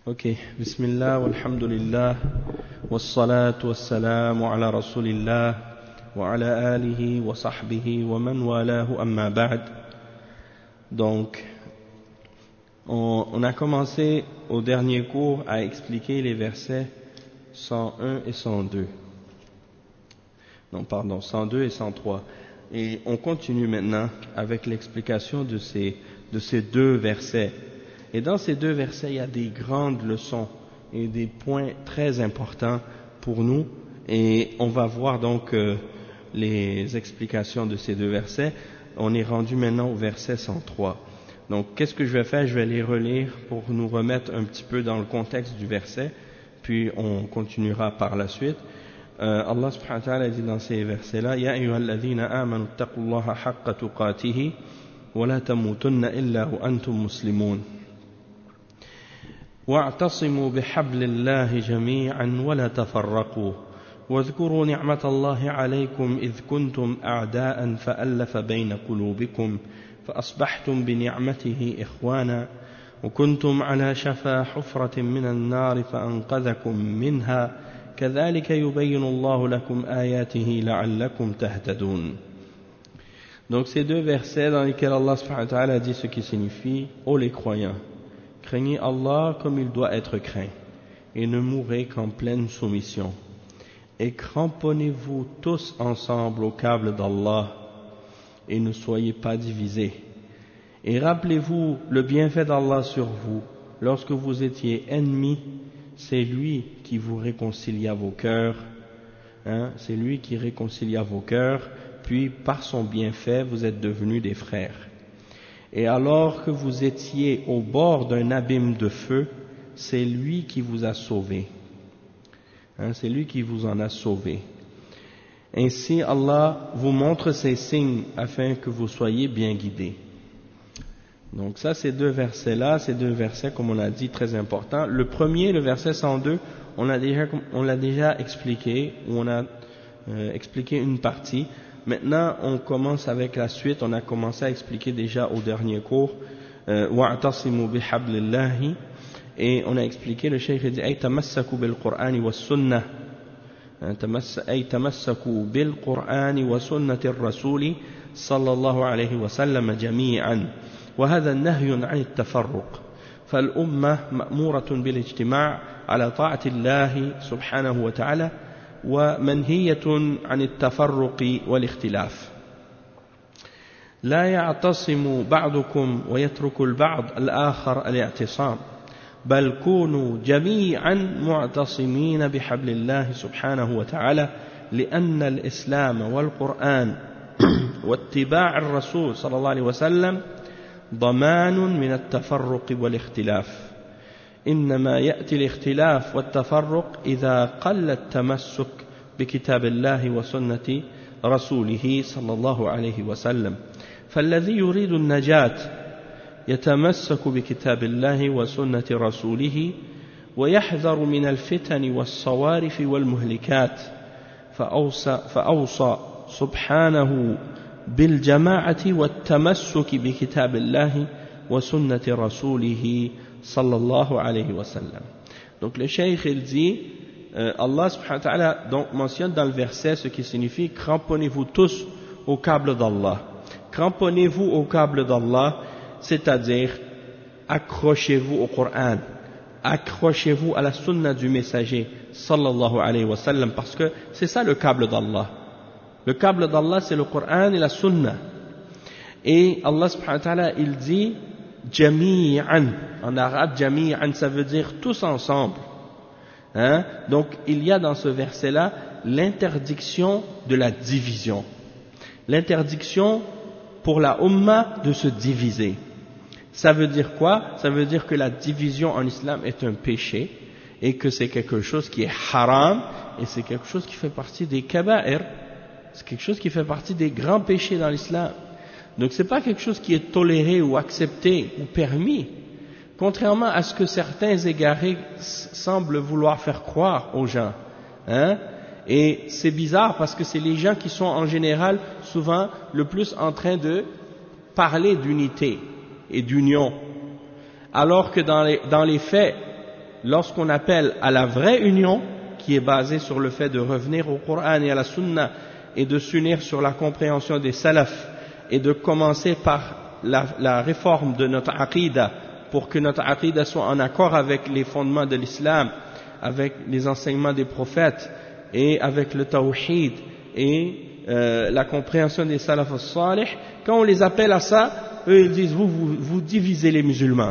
Ok, bismillah, walhamdulillah, wassalatu wassalamu ala rasulillah, wa ala alihi wa sahbihi wa man walahu amma ba'd. Donc, on a commencé au dernier cours à expliquer les versets 101 et 102. Non, pardon, 102 et 103. Et on continue maintenant avec l'explication de ces deux versets. Et dans ces deux versets, il y a des grandes leçons et des points très importants pour nous. Et on va voir donc les explications de ces deux versets. On est rendu maintenant au verset 103. Donc, qu'est-ce que je vais faire? Je vais les relire pour nous remettre un petit peu dans le contexte du verset, puis on continuera par la suite. Allah subhanahu wa ta'ala dit dans ces versets-là: Ya ayyuhalladhina amanu taqullaha haqqa tuqatihi wa la tamutunna illa wa antum muslimun. واعتصموا بحبل الله جميعا ولا تفرقوا واذكروا نعمة الله عليكم إذ كنتم أعداء فألف بين قلوبكم فأصبحتم بنعمته إخوانا وكنتم على شفا حفرة من النار فأنقذكم منها كذلك يبين الله لكم آياته لعلكم تهتدون. Donc ces deux versets dans lesquels Allah subhanahu wa ta'ala dit ce qui signifie: ô les croyants, craignez Allah comme il doit être craint, et ne mourrez qu'en pleine soumission. Et cramponnez-vous tous ensemble au câble d'Allah, et ne soyez pas divisés. Et rappelez-vous le bienfait d'Allah sur vous. Lorsque vous étiez ennemis, c'est lui qui vous réconcilia vos cœurs. C'est lui qui réconcilia vos cœurs, puis par son bienfait, vous êtes devenus des frères. Et alors que vous étiez au bord d'un abîme de feu, c'est lui qui vous a sauvés. C'est lui qui vous en a sauvés. Ainsi, Allah vous montre ces signes afin que vous soyez bien guidés. Donc ça, ces deux versets-là, ces deux versets, comme on a dit, très importants. Le premier, le verset 102, on l'a déjà expliqué, ou on a expliqué une partie. Maintenant, on commence avec la suite. On a commencé à expliquer déjà au dernier cours wa'tasimu bihablillahi, et on a expliqué, le cheikh a dit ay tamassaku bil Qur'ani was sunnah, ay tamassaku bil Qur'ani wa sunnati ar-rasuli sallallahu alayhi wa sallam jami'an, wa hadha nahyun 'an at-tafarruq, فالأمة مأمورة بالاجتماع على طاعة الله سبحانه وتعالى ومنهية عن التفرق والاختلاف. لا يعتصم بعضكم ويترك البعض الآخر الاعتصام، بل كونوا جميعا معتصمين بحبل الله سبحانه وتعالى، لأن الإسلام والقرآن واتباع الرسول صلى الله عليه وسلم ضمان من التفرق والاختلاف. إنما يأتي الاختلاف والتفرق إذا قل التمسك بكتاب الله وسنة رسوله صلى الله عليه وسلم. فالذي يريد النجاة يتمسك بكتاب الله وسنة رسوله ويحذر من الفتن والصوارف والمهلكات، فأوصى سبحانه بالجماعة والتمسك بكتاب الله وسنة رسوله sallallahu alayhi wa sallam. Donc le cheikh il dit, Allah subhanahu wa ta'ala donc mentionne dans le verset ce qui signifie: cramponnez-vous tous au câble d'Allah. Cramponnez-vous au câble d'Allah, c'est-à-dire accrochez-vous au Coran, accrochez-vous à la sunna du messager sallallahu alayhi wa sallam, parce que c'est ça le câble d'Allah. Le câble d'Allah, c'est le Coran et la sunna. Et Allah subhanahu wa ta'ala il dit jami'an, en arabe jami'an ça veut dire tous ensemble. Donc il y a dans ce verset là l'interdiction de la division, l'interdiction pour la umma de se diviser. Ça veut dire quoi? Ça veut dire que la division en islam est un péché, et que c'est quelque chose qui est haram, et c'est quelque chose qui fait partie des kaba'ir, c'est quelque chose qui fait partie des grands péchés dans l'islam. Donc c'est pas quelque chose qui est toléré ou accepté ou permis, contrairement à ce que certains égarés semblent vouloir faire croire aux gens. Et c'est bizarre parce que c'est les gens qui sont en général souvent le plus en train de parler d'unité et d'union, alors que dans les faits, lorsqu'on appelle à la vraie union, qui est basée sur le fait de revenir au Coran et à la Sunna, et de s'unir sur la compréhension des salafs, et de commencer par la réforme de notre aqidah, pour que notre aqidah soit en accord avec les fondements de l'islam, avec les enseignements des prophètes, et avec le tawhid, et la compréhension des salaf as-salih. Quand on les appelle à ça, eux ils disent vous divisez les musulmans.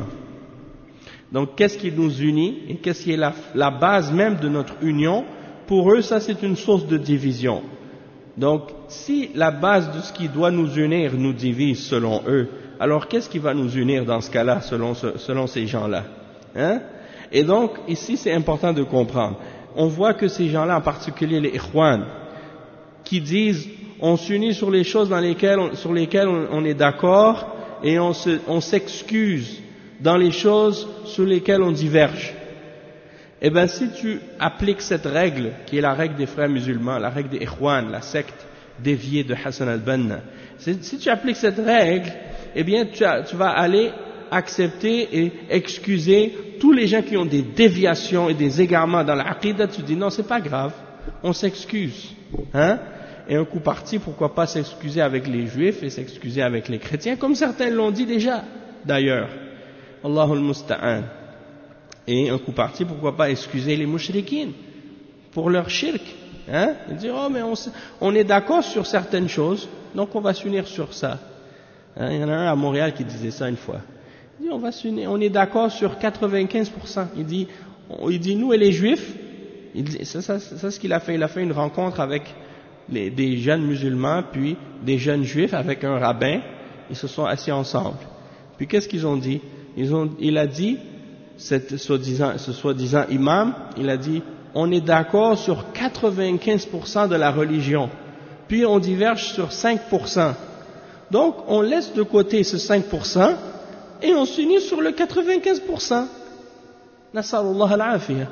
Donc qu'est-ce qui nous unit et qu'est-ce qui est la base même de notre union? Pour eux ça c'est une source de division. Donc si la base de ce qui doit nous unir nous divise selon eux, alors qu'est-ce qui va nous unir dans ce cas-là selon ces gens-là, hein? Et donc ici c'est important de comprendre. On voit que ces gens-là, en particulier les ikhwan, qui disent on s'unit sur les choses sur lesquelles on est d'accord et on s'excuse dans les choses sur lesquelles on diverge. Eh bien si tu appliques cette règle, qui est la règle des frères musulmans, la règle des ikhwan, la secte déviée de Hassan al-Banna, si tu appliques cette règle, eh bien tu vas aller accepter et excuser tous les gens qui ont des déviations et des égarements dans l'aqidah. Tu dis non, c'est pas grave, on s'excuse, hein? Et un coup parti, pourquoi pas s'excuser avec les juifs et s'excuser avec les chrétiens, comme certains l'ont dit déjà d'ailleurs, Allahul Musta'an. Et un coup parti, pourquoi pas excuser les mushrikines pour leur shirk, hein? Ils disent oh mais on est d'accord sur certaines choses, donc on va s'unir sur ça, hein? Il y en a un à Montréal qui disait ça une fois. Il dit on va s'unir, on est d'accord sur 95%. Il dit nous et les juifs, il dit, ça ce qu'il a fait, il a fait une rencontre avec des jeunes musulmans puis des jeunes juifs avec un rabbin, ils se sont assis ensemble. Puis qu'est-ce qu'ils ont dit? Il a dit, ce soi-disant imam, il a dit on est d'accord sur 95% de la religion, puis on diverge sur 5%. Donc on laisse de côté ce 5% et on s'unit sur le 95%. Nas'alullah al-afiyah.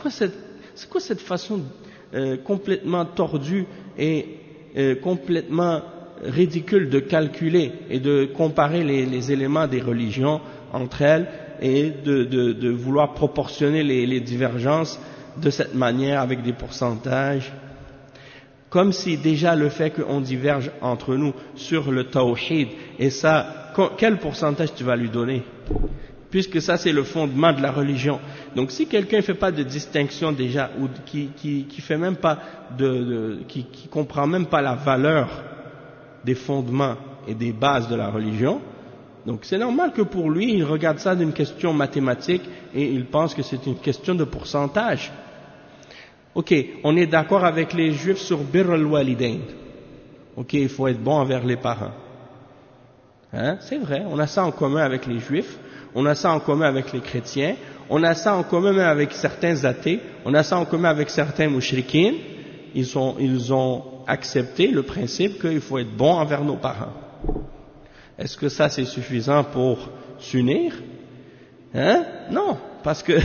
C'est quoi cette façon complètement tordue et complètement ridicule de calculer et de comparer les éléments des religions entre elles et de vouloir proportionner les divergences de cette manière avec des pourcentages, comme si déjà le fait qu'on diverge entre nous sur le tawhid, et ça, quel pourcentage tu vas lui donner? Puisque ça c'est le fondement de la religion. Donc si quelqu'un ne fait pas de distinction déjà, ou qui fait même pas qui comprend même pas la valeur des fondements et des bases de la religion, donc c'est normal que pour lui il regarde ça d'une question mathématique et il pense que c'est une question de pourcentage. Ok, on est d'accord avec les juifs sur birr al-walidain. Ok, il faut être bon envers les parents. Hein? C'est vrai, on a ça en commun avec les juifs. On a ça en commun avec les chrétiens, on a ça en commun même avec certains athées, on a ça en commun avec certains mushrikines. Ils ont accepté le principe qu'il faut être bon envers nos parents. Est-ce que ça c'est suffisant pour s'unir? Hein? Non, parce que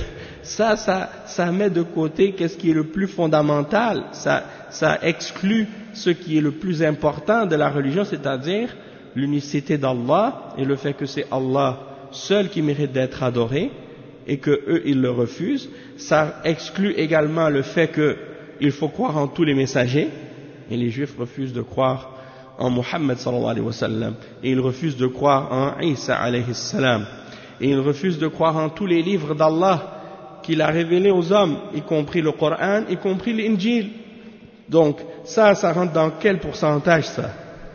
ça met de côté qu'est-ce qui est le plus fondamental, ça exclut ce qui est le plus important de la religion, c'est-à-dire l'unicité d'Allah et le fait que c'est Allah seul qui mérite d'être adoré et que eux ils le refusent. Ça exclut également le fait qu'il faut croire en tous les messagers, et les juifs refusent de croire en Muhammad sallallahu alayhi wa sallam, et ils refusent de croire en Isa alayhi salam, et ils refusent de croire en tous les livres d'Allah qu'il a révélés aux hommes, y compris le Coran, y compris l'Injil. Donc ça rentre dans quel pourcentage ça?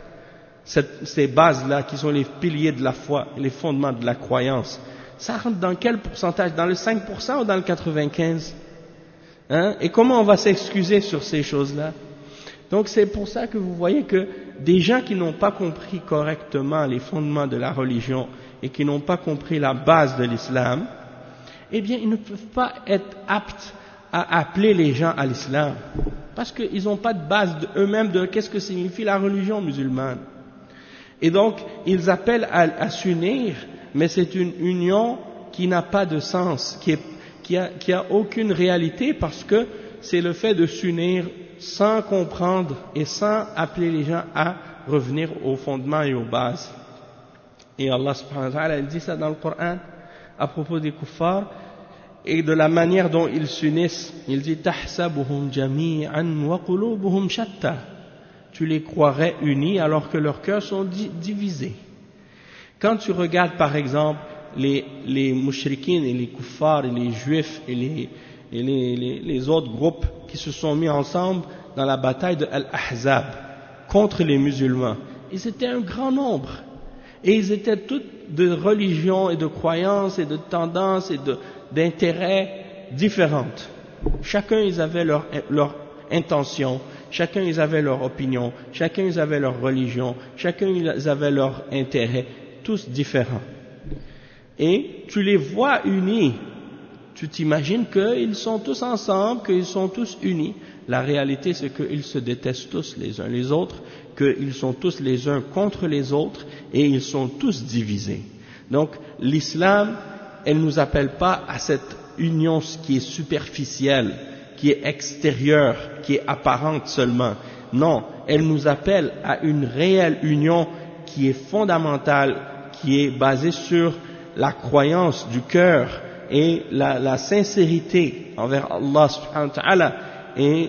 Ces bases-là qui sont les piliers de la foi, les fondements de la croyance, ça rentre dans quel pourcentage? Dans le 5% ou dans le 95%? Hein? Et comment on va s'excuser sur ces choses-là? Donc c'est pour ça que vous voyez que des gens qui n'ont pas compris correctement les fondements de la religion et qui n'ont pas compris la base de l'islam, eh bien ils ne peuvent pas être aptes à appeler les gens à l'islam, parce qu'ils n'ont pas de base eux-mêmes de qu'est-ce que signifie la religion musulmane. Et donc, ils appellent à s'unir, mais c'est une union qui n'a pas de sens, qui a aucune réalité, parce que c'est le fait de s'unir sans comprendre et sans appeler les gens à revenir aux fondements et aux bases. Et Allah subhanahu wa ta'ala, il dit ça dans le Coran à propos des kuffars, et de la manière dont ils s'unissent. Il dit tahsabuhum jami'an wa qulubuhum shatta. Tu les croirais unis alors que leurs cœurs sont divisés. Quand tu regardes par exemple les mushrikines et les kuffars et les juifs et les autres groupes qui se sont mis ensemble dans la bataille de Al-Ahzab contre les musulmans, ils étaient un grand nombre et ils étaient tous de religions et de croyances et de tendances et d'intérêts différentes. Chacun ils avaient leur intention, chacun ils avaient leur opinion, chacun ils avaient leur religion, chacun ils avaient leur intérêt, tous différents. Et tu les vois unis, tu t'imagines qu'ils sont tous ensemble, qu'ils sont tous unis. La réalité c'est qu'ils se détestent tous les uns les autres, qu'ils sont tous les uns contre les autres et ils sont tous divisés. Donc l'islam, elle ne nous appelle pas à cette union qui est superficielle, qui est extérieure, qui est apparente seulement. Non, elle nous appelle à une réelle union qui est fondamentale, qui est basée sur la croyance du cœur et la sincérité envers Allah subhanahu wa ta'ala et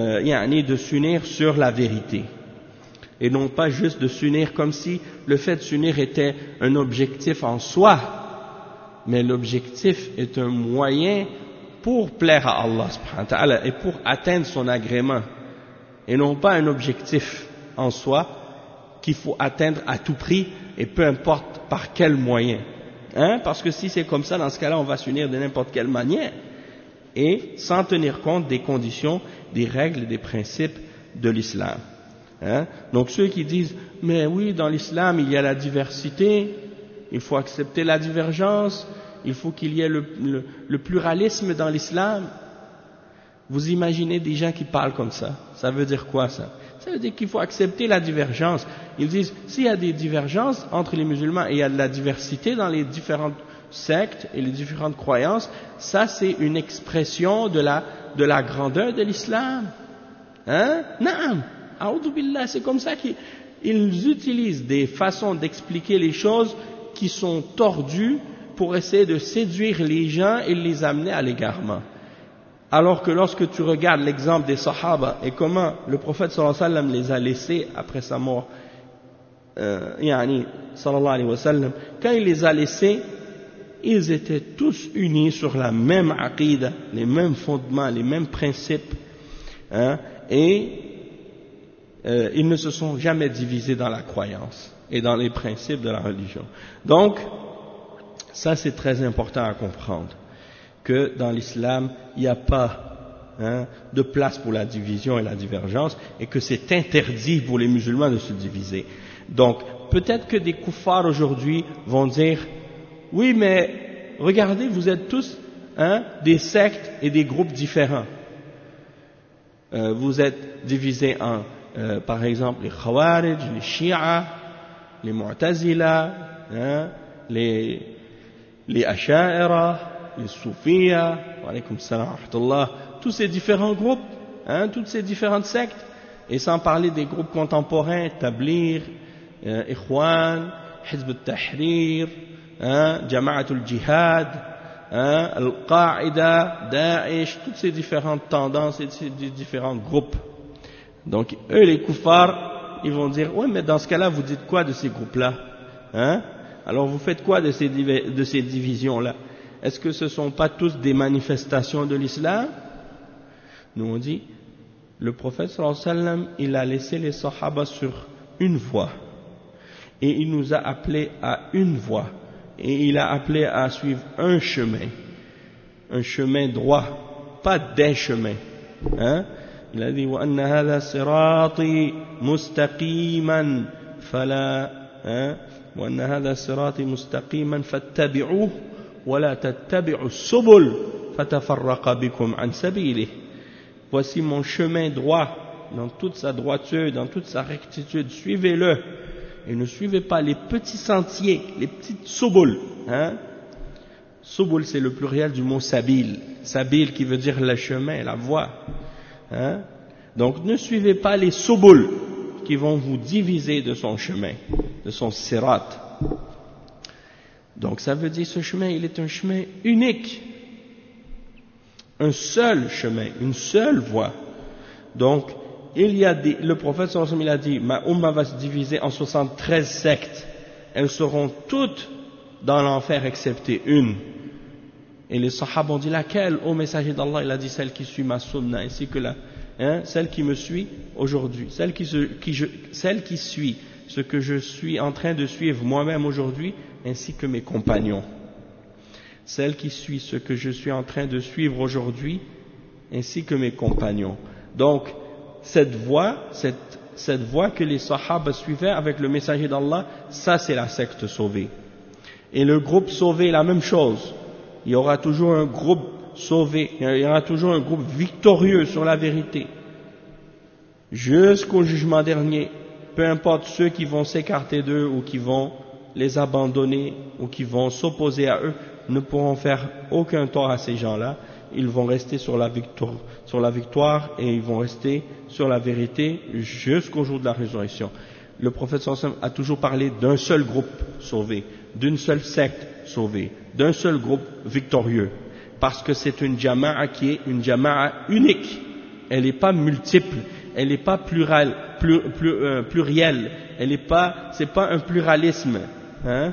de s'unir sur la vérité. Et non pas juste de s'unir comme si le fait de s'unir était un objectif en soi, mais l'objectif est un moyen pour plaire à Allah subhanahu wa ta'ala et pour atteindre son agrément, et non pas un objectif en soi qu'il faut atteindre à tout prix et peu importe par quel moyen. Parce que si c'est comme ça, dans ce cas-là, on va s'unir de n'importe quelle manière et sans tenir compte des conditions, des règles et des principes de l'islam. Donc ceux qui disent « mais oui, dans l'islam, il y a la diversité, il faut accepter la divergence, il faut qu'il y ait le pluralisme dans l'islam », vous imaginez des gens qui parlent comme ça. Ça veut dire quoi ça? Ça veut dire qu'il faut accepter la divergence. Ils disent, s'il y a des divergences entre les musulmans et il y a de la diversité dans les différentes sectes et les différentes croyances, ça c'est une expression de la grandeur de l'islam. Naam, a'oudhu billah, c'est comme ça qu'ils utilisent des façons d'expliquer les choses qui sont tordues pour essayer de séduire les gens et les amener à l'égarement. Alors que lorsque tu regardes l'exemple des Sahaba et comment le prophète sallallahu alayhi wa sallam les a laissés après sa mort, sallallahu alayhi wa sallam, quand il les a laissés, ils étaient tous unis sur la même aqida, les mêmes fondements, les mêmes principes, et ils ne se sont jamais divisés dans la croyance et dans les principes de la religion. Donc, ça c'est très important à comprendre, que dans l'islam, il n'y a pas de place pour la division et la divergence, et que c'est interdit pour les musulmans de se diviser. Donc, peut-être que des kuffars aujourd'hui vont dire, oui, mais regardez, vous êtes tous des sectes et des groupes différents. Vous êtes divisés en, par exemple, les Khawarij, les Shia, les Mu'tazila, les Asha'ira, les Soufiyas, wa alaykum salam wa rahmatullah, tous ces différents groupes, toutes ces différentes sectes, et sans parler des groupes contemporains, Tabligh, Ikhwan, Hizb al-Tahrir, Jama'at al-Jihad, Al-Qa'ida, Daesh, toutes ces différentes tendances et ces différents groupes. Donc, eux, les kuffars, ils vont dire, ouais, mais dans ce cas-là, vous dites quoi de ces groupes-là? Alors, vous faites quoi de ces divisions-là? Est-ce que ce ne sont pas tous des manifestations de l'islam? Nous on dit, le prophète sallallahu alayhi wa sallam, il a laissé les sahaba sur une voie. Et il nous a appelés à une voie. Et il a appelé à suivre un chemin droit, pas des chemins. Il a dit, وَأَنَّ هَذَا صِرَاطِي مُسْتَقِيمًا فَلَا وَأَنَّ هَذَا صِرَاطِي مُسْتَقِيمًا فَاتَّبِعُوهُ وَلَا تَتَّبِعُوا السُّبُلَ فَتَفَرَّقَ بِكُمْ عَنْ سَبِيلِهِ. Voici mon chemin droit, dans toute sa droiture, dans toute sa rectitude, suivez-le, et ne suivez pas les petits sentiers, les petites subul. Subul, c'est le pluriel du mot sabil, sabil qui veut dire le chemin, la voie. Donc ne suivez pas les subul qui vont vous diviser de son chemin, de son sirat. Donc ça veut dire ce chemin, il est un chemin unique. un seul chemin, une seule voie. Donc, le prophète sallallahu alayhi wa sallam, il a dit, ma umma va se diviser en 73 sectes. Elles seront toutes dans l'enfer excepté une. Et les sahaba ont dit, laquelle, ô messager d'Allah? Il a dit, celle qui suit ma sunna, ainsi que celle qui me suit aujourd'hui, celle qui suit ce que je suis en train de suivre moi-même aujourd'hui, ainsi que mes compagnons. Celle qui suit ce que je suis en train de suivre aujourd'hui, ainsi que mes compagnons. Donc, cette voie que les sahaba suivaient avec le messager d'Allah, ça c'est la secte sauvée. Et le groupe sauvé, la même chose. Il y aura toujours un groupe sauvé, il y aura toujours un groupe victorieux sur la vérité. Jusqu'au jugement dernier, peu importe ceux qui vont s'écarter d'eux ou qui vont les abandonner ou qui vont s'opposer à eux, ne pourront faire aucun tort à ces gens-là. Ils vont rester sur la victoire et ils vont rester sur la vérité jusqu'au jour de la résurrection. Le prophète sallallahu alayhi wa sallam a toujours parlé d'un seul groupe sauvé, d'une seule secte sauvée, d'un seul groupe victorieux, parce que c'est une jama'a qui est une jama'a unique. Elle n'est pas multiple, elle n'est pas plurielle, c'est pas un pluralisme, hein.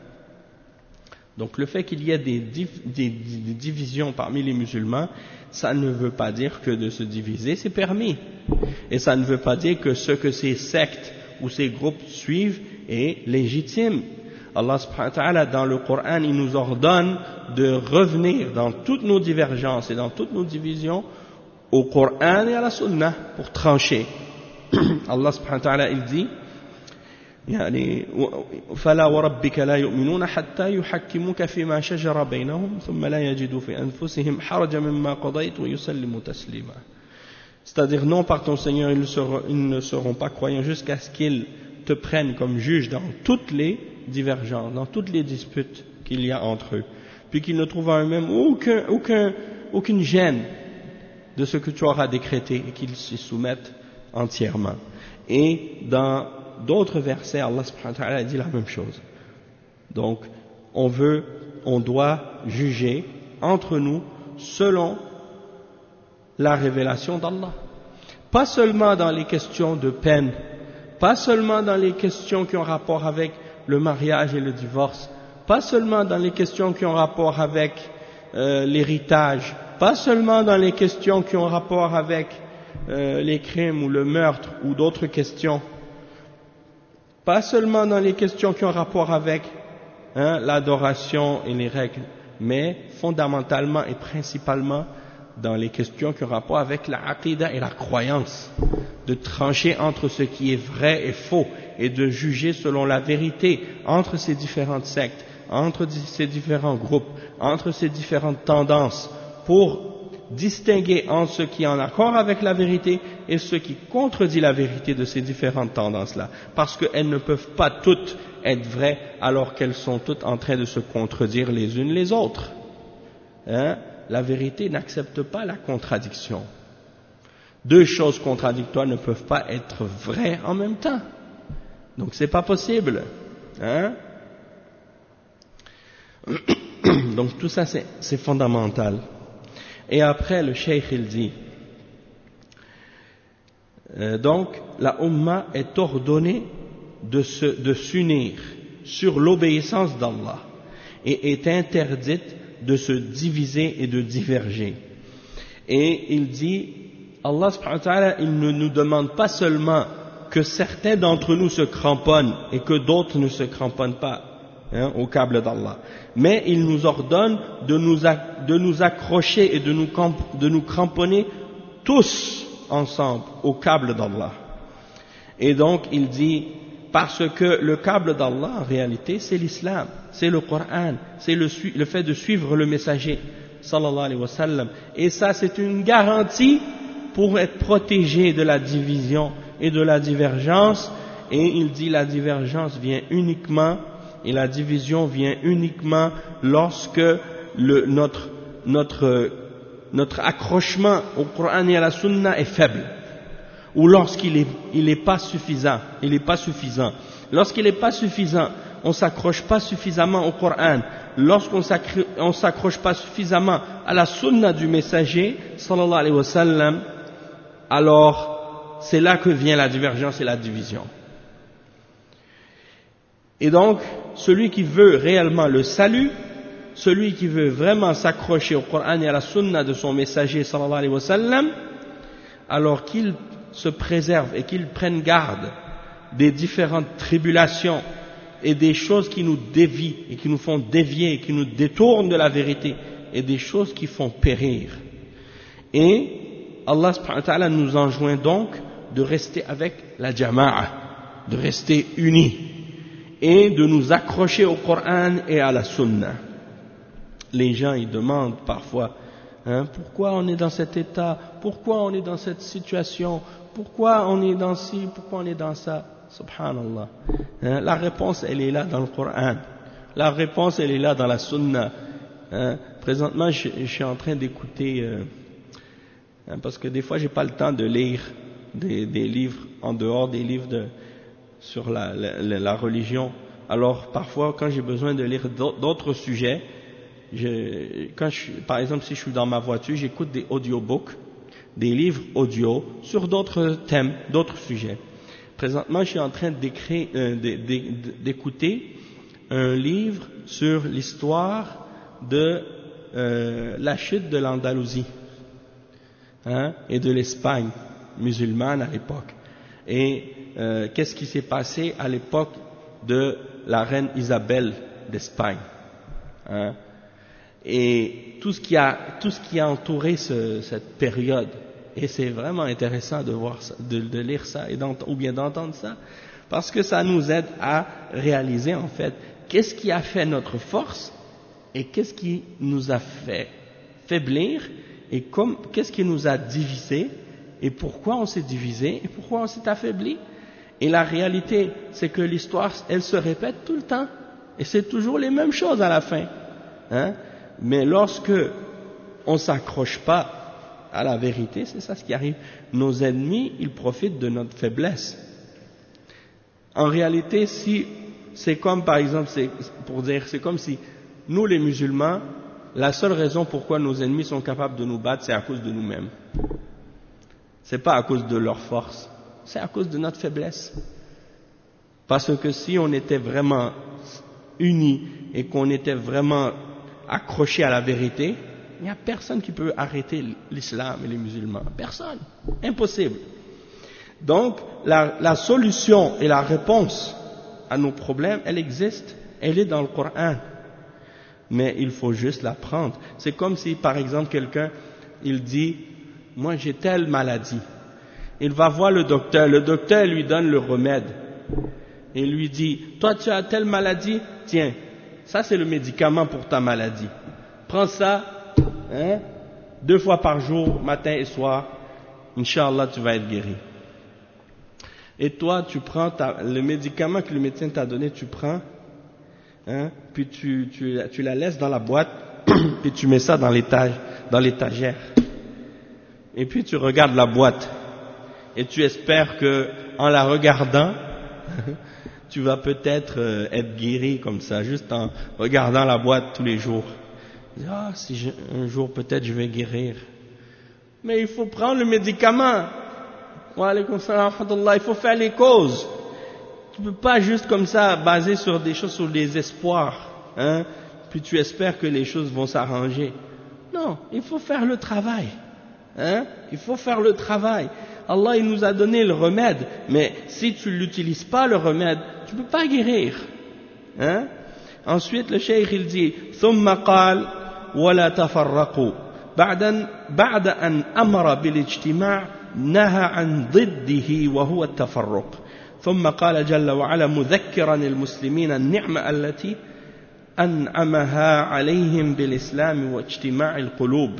Donc le fait qu'il y ait des divisions parmi les musulmans, ça ne veut pas dire que de se diviser c'est permis, et ça ne veut pas dire que ce que ces sectes ou ces groupes suivent est légitime. Allah subhanahu wa ta'ala dans le Coran, il nous ordonne de revenir dans toutes nos divergences et dans toutes nos divisions au Coran et à la Sunna pour trancher. Allah subhanahu wa ta'ala il dit يعني فلا وربك لا يؤمنون حتى يحكموك فيما شجر بينهم ثم لا يجدوا في أنفسهم حرجا مما قضيت ويسلموا تسليما. C'est-à-dire, non, par ton Seigneur, ils ne seront pas croyants jusqu'à ce qu'ils te prennent comme juge dans toutes les divergences, dans toutes les disputes qu'il y a entre eux, puis qu'ils ne trouvent en eux-mêmes aucune gêne de ce que tu auras décrété et qu'ils s'y soumettent entièrement. Et dans d'autres versets, Allah subhanahu wa ta'ala dit la même chose. Donc, on doit juger entre nous selon la révélation d'Allah. Pas seulement dans les questions de peine, pas seulement dans les questions qui ont rapport avec le mariage et le divorce, pas seulement dans les questions qui ont rapport avec l'héritage, pas seulement dans les questions qui ont rapport avec les crimes ou le meurtre ou d'autres questions, pas seulement dans les questions qui ont rapport avec l'adoration et les règles, mais fondamentalement et principalement dans les questions qui ont rapport avec la aqidah et la croyance, de trancher entre ce qui est vrai et faux et de juger selon la vérité entre ces différentes sectes, entre ces différents groupes, entre ces différentes tendances, pour distinguer entre ce qui est en accord avec la vérité et ce qui contredit la vérité de ces différentes tendances-là, parce qu'elles ne peuvent pas toutes être vraies alors qu'elles sont toutes en train de se contredire les unes les autres. La vérité n'accepte pas la contradiction. Deux choses contradictoires ne peuvent pas être vraies en même temps. Donc c'est pas possible. Donc tout ça c'est fondamental. Et après le cheikh il dit, donc la Ummah est ordonnée de s'unir sur l'obéissance d'Allah et est interdite de se diviser et de diverger. Et il dit, Allah subhanahu wa ta'ala, il ne nous demande pas seulement que certains d'entre nous se cramponnent et que d'autres ne se cramponnent pas au câble d'Allah, mais il nous ordonne de nous accrocher et de nous cramponner tous ensemble au câble d'Allah. Et donc il dit, parce que le câble d'Allah en réalité c'est l'islam, c'est le Coran, c'est le fait de suivre le messager sallallahu alayhi wa sallam, et ça c'est une garantie pour être protégé de la division et de la divergence. Et il dit la divergence vient uniquement et la division vient uniquement lorsque notre accrochement au Coran et à la Sunna est faible, ou lorsqu'il est pas suffisant, lorsqu'il n'est pas suffisant, on ne s'accroche pas suffisamment au Coran, lorsqu'on ne s'accroche pas suffisamment à la sunna du messager, sallallahu alayhi wa sallam, alors c'est là que vient la divergence et la division. Et donc, celui qui veut réellement le salut, celui qui veut vraiment s'accrocher au Coran et à la sunna de son messager, sallallahu alayhi wa sallam, alors qu'il se préserve et qu'il prenne garde des différentes tribulations et des choses qui nous dévient et qui nous font dévier et qui nous détournent de la vérité et des choses qui font périr. Et Allah subhanahu wa ta'ala nous enjoint donc de rester avec la jama'a, de rester unis et de nous accrocher au Coran et à la sunna. Les gens ils demandent parfois pourquoi on est dans cet état, pourquoi on est dans cette situation, pourquoi on est dans ci, pourquoi on est dans ça. Subhanallah. La réponse elle est là dans le Coran, la réponse elle est là dans la sunna. Présentement je suis en train d'écouter parce que des fois j'ai pas le temps de lire des livres en dehors des livres sur la religion. Alors parfois quand j'ai besoin de lire d'autres sujets, par exemple si je suis dans ma voiture, j'écoute des audiobooks, des livres audio sur d'autres thèmes, d'autres sujets. Présentement je suis en train d'écouter un livre sur l'histoire de la chute de l'Andalousie et de l'Espagne musulmane à l'époque. Et qu'est-ce qui s'est passé à l'époque de la reine Isabelle d'Espagne, et tout ce qui a entouré cette période. Et c'est vraiment intéressant de voir ça, de lire ça ou bien d'entendre ça, parce que ça nous aide à réaliser en fait qu'est-ce qui a fait notre force et qu'est-ce qui nous a fait faiblir et qu'est-ce qui nous a divisé et pourquoi on s'est divisé et pourquoi on s'est affaibli. Et la réalité, c'est que l'histoire, elle se répète tout le temps et c'est toujours les mêmes choses à la fin. Mais lorsque on s'accroche pas à la vérité, c'est ça ce qui arrive. Nos ennemis, ils profitent de notre faiblesse. En réalité, si c'est comme par exemple, c'est comme si nous les musulmans, la seule raison pourquoi nos ennemis sont capables de nous battre, c'est à cause de nous-mêmes. C'est pas à cause de leur force, c'est à cause de notre faiblesse. Parce que si on était vraiment unis et qu'on était vraiment accrochés à la vérité, il n'y a personne qui peut arrêter l'islam et les musulmans. Personne. Impossible. Donc, la solution et la réponse à nos problèmes, elle existe. Elle est dans le Coran. Mais il faut juste la prendre. C'est comme si, par exemple, quelqu'un, il dit, moi j'ai telle maladie. Il va voir le docteur lui donne le remède. Et lui dit, toi tu as telle maladie, tiens, ça c'est le médicament pour ta maladie. Prends ça, 2 fois par jour, matin et soir, Inch'Allah tu vas être guéri. Et toi tu prends le médicament que le médecin t'a donné, tu prends, puis tu la laisses dans la boîte, puis tu mets ça dans l'étagère. Et puis tu regardes la boîte, et tu espères que en la regardant, tu vas peut-être être guéri comme ça, juste en regardant la boîte tous les jours. Si un jour peut-être je vais guérir. Mais il faut prendre le médicament. Wa alaykoum salam wa rahmatullah. Il faut faire les causes. Tu ne peux pas juste comme ça baser sur des choses, sur des espoirs, puis tu espères que les choses vont s'arranger. Non, il faut faire le travail. Il faut faire le travail. Allah il nous a donné le remède, mais si tu l'utilises pas le remède, tu peux pas guérir. Ensuite le cheikh il dit ثم قال ولا تفرقوا بعد أن أمر بالاجتماع نهى عن ضده وهو التفرق ثم قال جل وعلا مذكرا المسلمين النعمة التي أنعمها عليهم بالإسلام واجتماع القلوب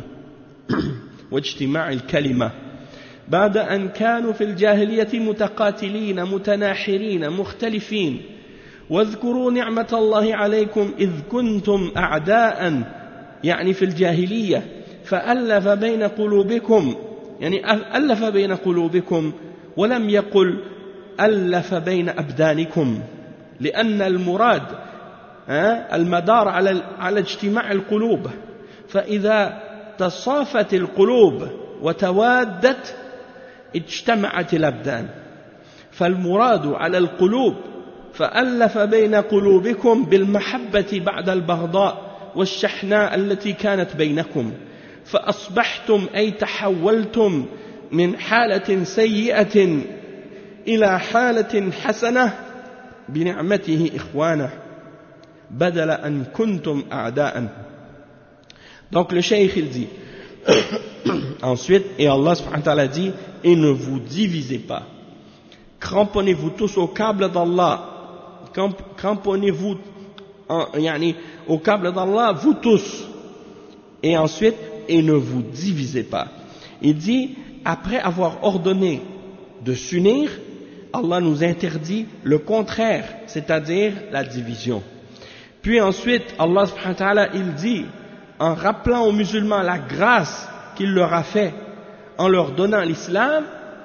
واجتماع الكلمة بعد أن كانوا في الجاهلية متقاتلين متناحرين مختلفين واذكروا نعمة الله عليكم إذ كنتم أعداء يعني في الجاهلية فألف بين قلوبكم يعني ألف بين قلوبكم ولم يقل ألف بين أبدانكم لأن المراد المدار على اجتماع القلوب فإذا تصافت القلوب وتوادت اجتمعت الأبدان فالمراد على القلوب فألف بين قلوبكم بالمحبة بعد البغضاء والشحناء التي كانت بينكم فأصبحتم أي تحولتم من حالة سيئة إلى حالة حسنة بنعمته إخوانا بدل أن كنتم أعداء. Donc le cheikh il dit ensuite, et Allah subhanahu wa ta'ala dit, et ne vous divisez pas, cramponnez-vous tous au câble d'Allah, cramponnez-vous au câble d'Allah vous tous, et ensuite et ne vous divisez pas. Il dit après avoir ordonné de s'unir, Allah nous interdit le contraire, c'est-à-dire la division. Puis ensuite Allah subhanahu wa ta'ala il dit en rappelant aux musulmans la grâce qu'il leur a fait en leur donnant l'islam,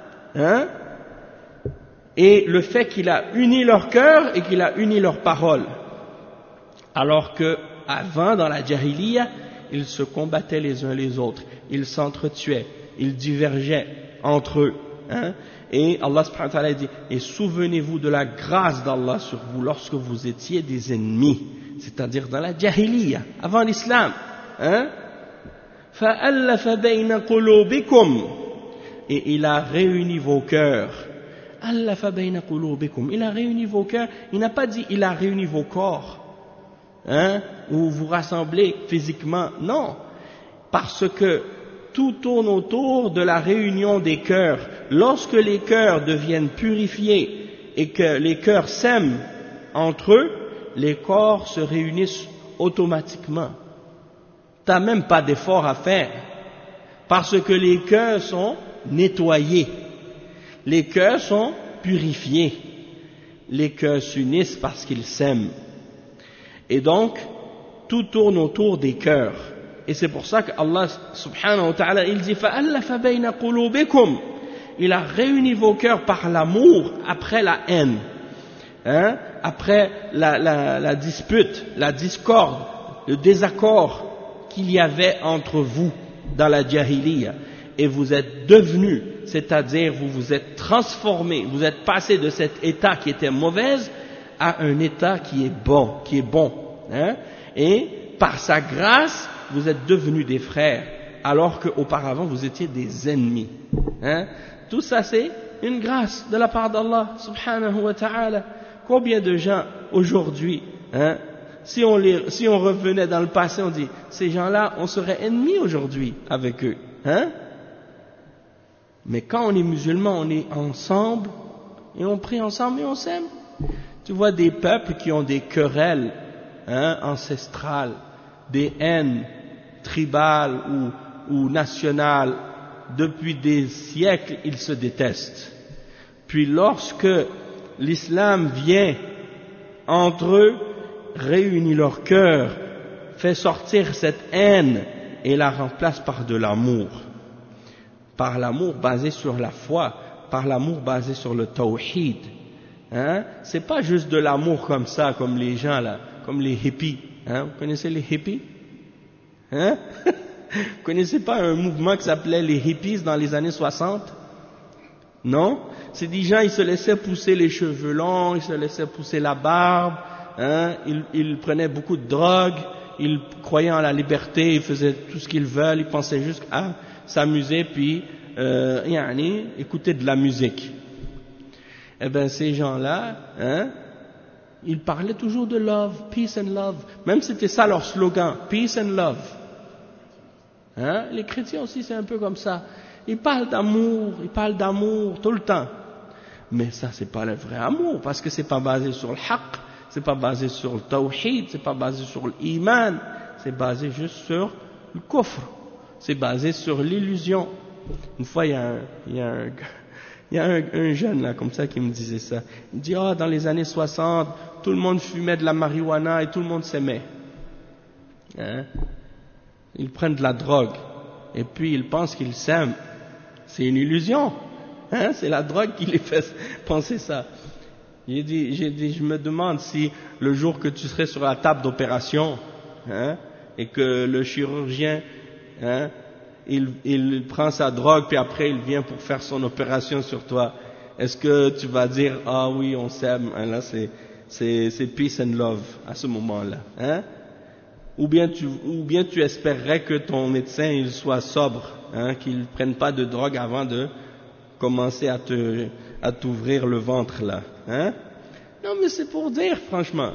et le fait qu'il a uni leur cœur et qu'il a uni leurs paroles, alors que avant dans la jahiliya ils se combattaient les uns les autres, ils s'entretuaient, ils divergeaient entre eux, et Allah subhanahu wa ta'ala dit et souvenez-vous de la grâce d'Allah sur vous lorsque vous étiez des ennemis, c'est-à-dire dans la jahiliya avant l'islam, فَأَلَّفَ بَيْنَ قُلُوبِكُمْ et il a réuni vos cœurs. أَلَّفَ بَيْنَ قُلُوبِكُمْ, il a réuni vos cœurs, il n'a pas dit il a réuni vos corps, ou vous rassemblez physiquement, non, parce que tout tourne autour de la réunion des cœurs. Lorsque les cœurs deviennent purifiés et que les cœurs s'aiment entre eux, les corps se réunissent automatiquement. Tu n'as même pas d'effort à faire, parce que les cœurs sont nettoyés, les cœurs sont purifiés, les cœurs s'unissent parce qu'ils s'aiment. Et donc, tout tourne autour des cœurs. Et c'est pour ça que Allah subhanahu wa ta'ala, il dit فَأَلَّفَ بَيْنَ قُلُوبِكُمْ, il a réuni vos cœurs par l'amour après la haine, après la dispute, la discorde, le désaccord qu'il y avait entre vous dans la jahiliya, et vous êtes devenus, c'est-à-dire vous vous êtes transformés, vous êtes passés de cet état qui était mauvais à un état qui est bon, et par sa grâce vous êtes devenus des frères, alors qu'auparavant vous étiez des ennemis. Tout ça c'est une grâce de la part d'Allah subhanahu wa ta'ala. Combien de gens aujourd'hui, si on revenait dans le passé, on dit, ces gens-là, on serait ennemis aujourd'hui avec eux, Mais quand on est musulman, on est ensemble, et on prie ensemble et on s'aime. Tu vois des peuples qui ont des querelles, ancestrales, des haines tribales ou nationales, depuis des siècles, ils se détestent. Puis lorsque l'islam vient entre eux, réunit leur cœur, fait sortir cette haine et la remplace par de l'amour. Par l'amour basé sur la foi, par l'amour basé sur le tawhid. C'est pas juste de l'amour comme ça, comme les gens là, comme les hippies. Vous connaissez les hippies? Vous connaissez pas un mouvement qui s'appelait les hippies dans les années 60? Non? C'est des gens, ils se laissaient pousser les cheveux longs, ils se laissaient pousser la barbe, ils prenaient beaucoup de drogue, ils croyaient en la liberté, ils faisaient tout ce qu'ils veulent, ils pensaient juste à s'amuser puis écouter de la musique. Eh bien ces gens-là, ils parlaient toujours de love, peace and love, même c'était ça leur slogan, peace and love. Les chrétiens aussi c'est un peu comme ça, ils parlent d'amour tout le temps, mais ça c'est pas le vrai amour, parce que c'est pas basé sur le haqq, c'est pas basé sur le tawhid, c'est pas basé sur l'iman, c'est basé juste sur le kufr, c'est basé sur l'illusion. Une fois il y a un jeune là comme ça qui me disait ça, il dit dans les années 60 tout le monde fumait de la marijuana et tout le monde s'aimait, ils prennent de la drogue et puis ils pensent qu'ils s'aiment. C'est une illusion, c'est la drogue qui les fait penser ça. Je me demande si le jour que tu serais sur la table d'opération, hein, et que le chirurgien, hein, il prend sa drogue, puis après il vient pour faire son opération sur toi, est-ce que tu vas dire, ah oui, on s'aime, hein, là c'est peace and love à ce moment-là, hein? Ou bien tu espérerais que ton médecin il soit sobre, hein, qu'il ne prenne pas de drogue avant de commencer à t'ouvrir le ventre là, hein? Non, mais c'est pour dire, franchement.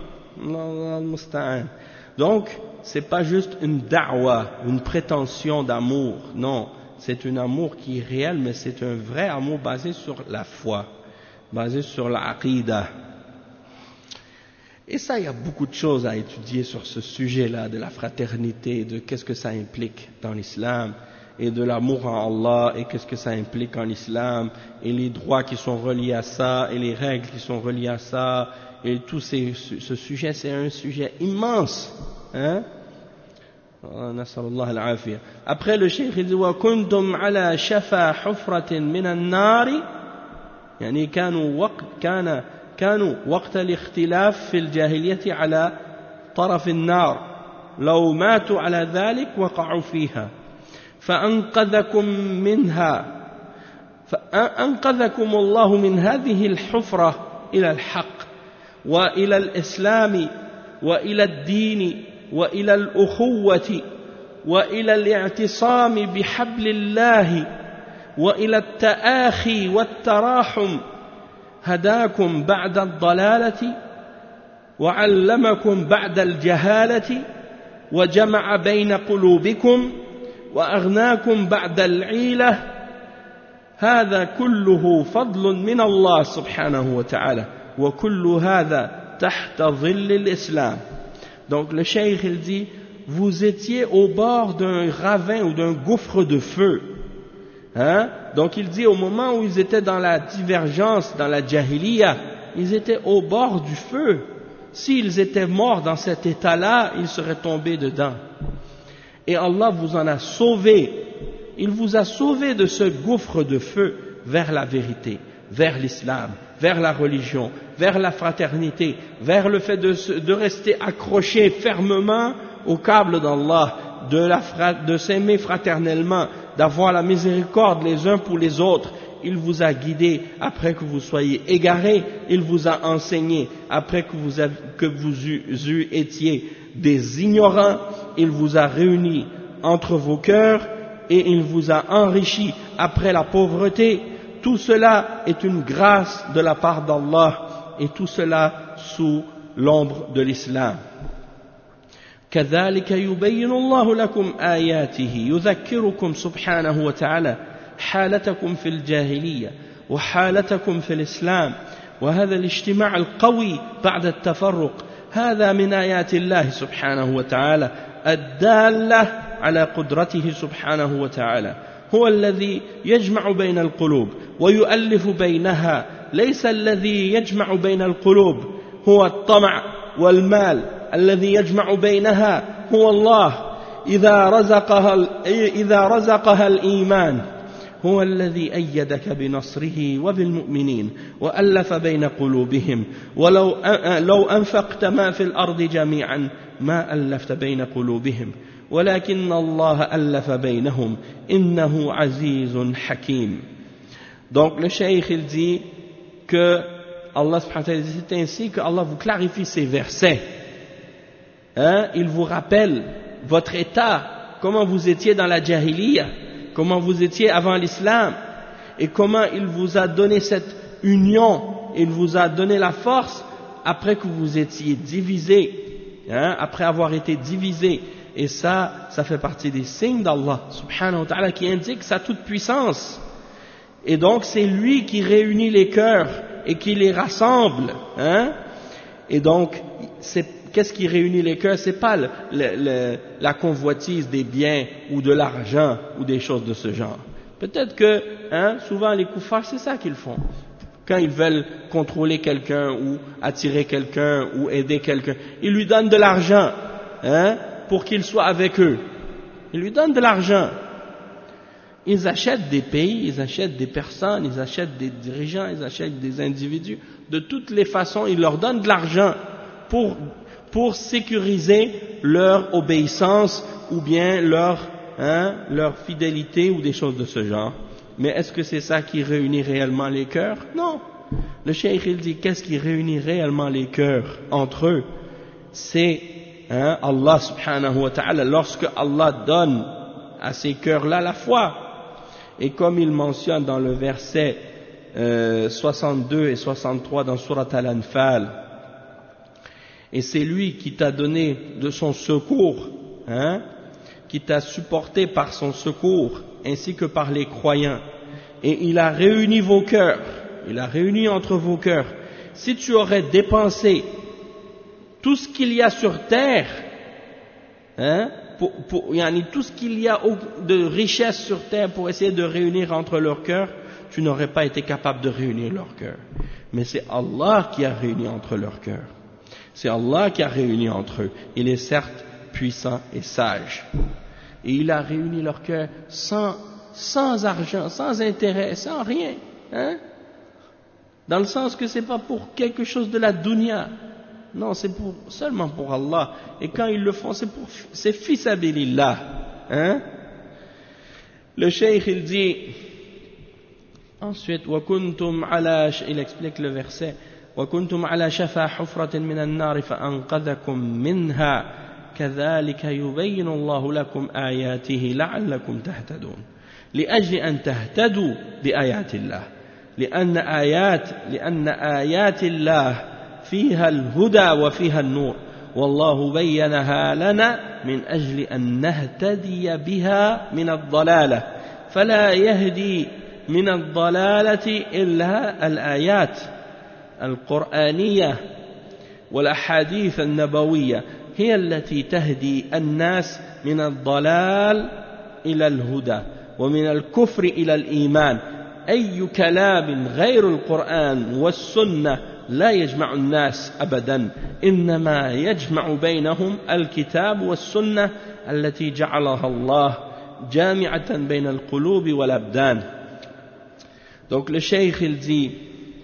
Donc, c'est pas juste une da'wa, une prétention d'amour, non, c'est un amour qui est réel, mais c'est un vrai amour basé sur la foi, basé sur l'aqidah. Et ça, il y a beaucoup de choses à étudier sur ce sujet-là, de la fraternité, de qu'est-ce que ça implique dans l'islam, et de l'amour en Allah, et qu'est-ce que ça implique en islam, et les droits qui sont reliés à ça, et les règles qui sont reliées à ça, et tout ce sujet, c'est un sujet immense, hein? Après le cheikh il dit wa kuntum ala shafa hufratin min an-nar yani كانوا وقت الاختلاف في الجاهلية على طرف النار لو ماتوا على ذلك وقعوا فيها فأنقذكم الله من هذه الحفرة إلى الحق وإلى الإسلام وإلى الدين وإلى الأخوة وإلى الاعتصام بحبل الله وإلى التآخي والتراحم هداكم بعد الضلالة وعلمكم بعد الجهالة وجمع بين قلوبكم وأغناكم بعد العيلة هذا كله فضل من الله سبحانه وتعالى وكل هذا تحت ظل الإسلام. Donc le cheikh il dit, vous étiez au bord d'un ravin ou d'un gouffre de feu, hein? Donc il dit au moment où ils étaient dans la divergence, dans la jahiliya, ils étaient au bord du feu. S'ils étaient morts dans cet état-là, ils seraient tombés dedans. Et Allah vous en a sauvé. Il vous a sauvé de ce gouffre de feu vers la vérité, vers l'islam, vers la religion, vers la fraternité, vers le fait de rester accroché fermement au câble d'Allah, de s'aimer fraternellement, d'avoir la miséricorde les uns pour les autres. Il vous a guidé après que vous soyez égarés, il vous a enseigné après que vous étiez des ignorants, il vous a réunis entre vos cœurs et il vous a enrichi après la pauvreté. Tout cela est une grâce de la part d'Allah et tout cela sous l'ombre de l'islam. كذلك يبين الله لكم آياته يذكركم سبحانه وتعالى حالتكم في الجاهلية وحالتكم في الإسلام وهذا الاجتماع القوي بعد التفرق هذا من آيات الله سبحانه وتعالى الدالة على قدرته سبحانه وتعالى هو الذي يجمع بين القلوب ويؤلف بينها ليس الذي يجمع بين القلوب هو الطمع والمال الذي يجمع بينها هو الله إذا رزقها الإيمان هو الذي أيدك بنصره وبالمؤمنين وألف بين قلوبهم ولو أنفقت ما في الأرض جميعا ما ألفت بين قلوبهم ولكن الله ألف بينهم إنه عزيز حكيم. Donc le cheikh il dit que Allah subhanahu wa ta'ala, c'est ainsi que Allah vous clarifie ces versets, hein? Il vous rappelle votre état, comment vous étiez dans la jahiliya, comment vous étiez avant l'islam et comment il vous a donné cette union, il vous a donné la force après que vous étiez divisés, hein? Après avoir été divisés. Et ça fait partie des signes d'Allah subhanahu wa ta'ala qui indique sa toute puissance. Et donc c'est lui qui réunit les cœurs et qui les rassemble, hein? Et donc qu'est-ce qui réunit les cœurs? C'est pas la convoitise des biens ou de l'argent ou des choses de ce genre. Peut-être que, hein, souvent les koufars c'est ça qu'ils font. Quand ils veulent contrôler quelqu'un ou attirer quelqu'un ou aider quelqu'un, ils lui donnent de l'argent, hein, pour qu'il soit avec eux. Ils lui donnent de l'argent. ils achètent des pays, ils achètent des personnes, ils achètent des dirigeants, ils achètent des individus. De toutes les façons, ils leur donnent de l'argent pour sécuriser leur obéissance ou bien leur fidélité ou des choses de ce genre. Mais est-ce que c'est ça qui réunit réellement les cœurs? Non. Le cheikh il dit qu'est-ce qui réunit réellement les cœurs entre eux? C'est Allah subhanahu wa ta'ala, lorsque Allah donne à ces cœurs-là la foi. Et comme il mentionne dans le verset 62 et 63 dans Surat Al-Anfal, et c'est lui qui t'a donné de son secours, qui t'a supporté par son secours, ainsi que par les croyants, et il a réuni vos cœurs, il a réuni entre vos cœurs. Si tu aurais dépensé tout ce qu'il y a sur terre, tout ce qu'il y a de richesse sur terre pour essayer de réunir entre leurs cœurs, tu n'aurais pas été capable de réunir leurs cœurs. Mais c'est Allah qui a réuni entre leurs cœurs. C'est Allah qui a réuni entre eux. Il est certes puissant et sage. Et il a réuni leurs cœurs sans argent, sans intérêt, sans rien. Dans le sens que c'est pas pour quelque chose de la dunya. Non, c'est seulement pour Allah. Et quand ils le font, c'est fi sabilillah. Le cheikh, il dit, ensuite, il explique le verset, وَكُنْتُمْ عَلَى شَفَا حُفْرَةٍ مِنَ النَّارِ فَأَنْقَذَكُمْ مِنْهَا كَذَلِكَ يُبَيِّنُ اللَّهُ لَكُمْ آيَاتِهِ لَعَلَّكُمْ تَهْتَدُونَ لأجل أن تهتدوا بآيات الله لأن آيات الله فيها الهدى وفيها النور والله بينها لنا من أجل أن نهتدي بها من الضلالة فلا يهدي من الضلالة إلا الآيات القرآنية والأحاديث النبوية هي التي تهدي الناس من الضلال إلى الهدى ومن الكفر إلى الإيمان أي كلام غير القرآن والسنة لا يجمع الناس أبدا إنما يجمع بينهم الكتاب والسنة التي جعلها الله جامعة بين القلوب والأبدان. Donc le cheikh il dit,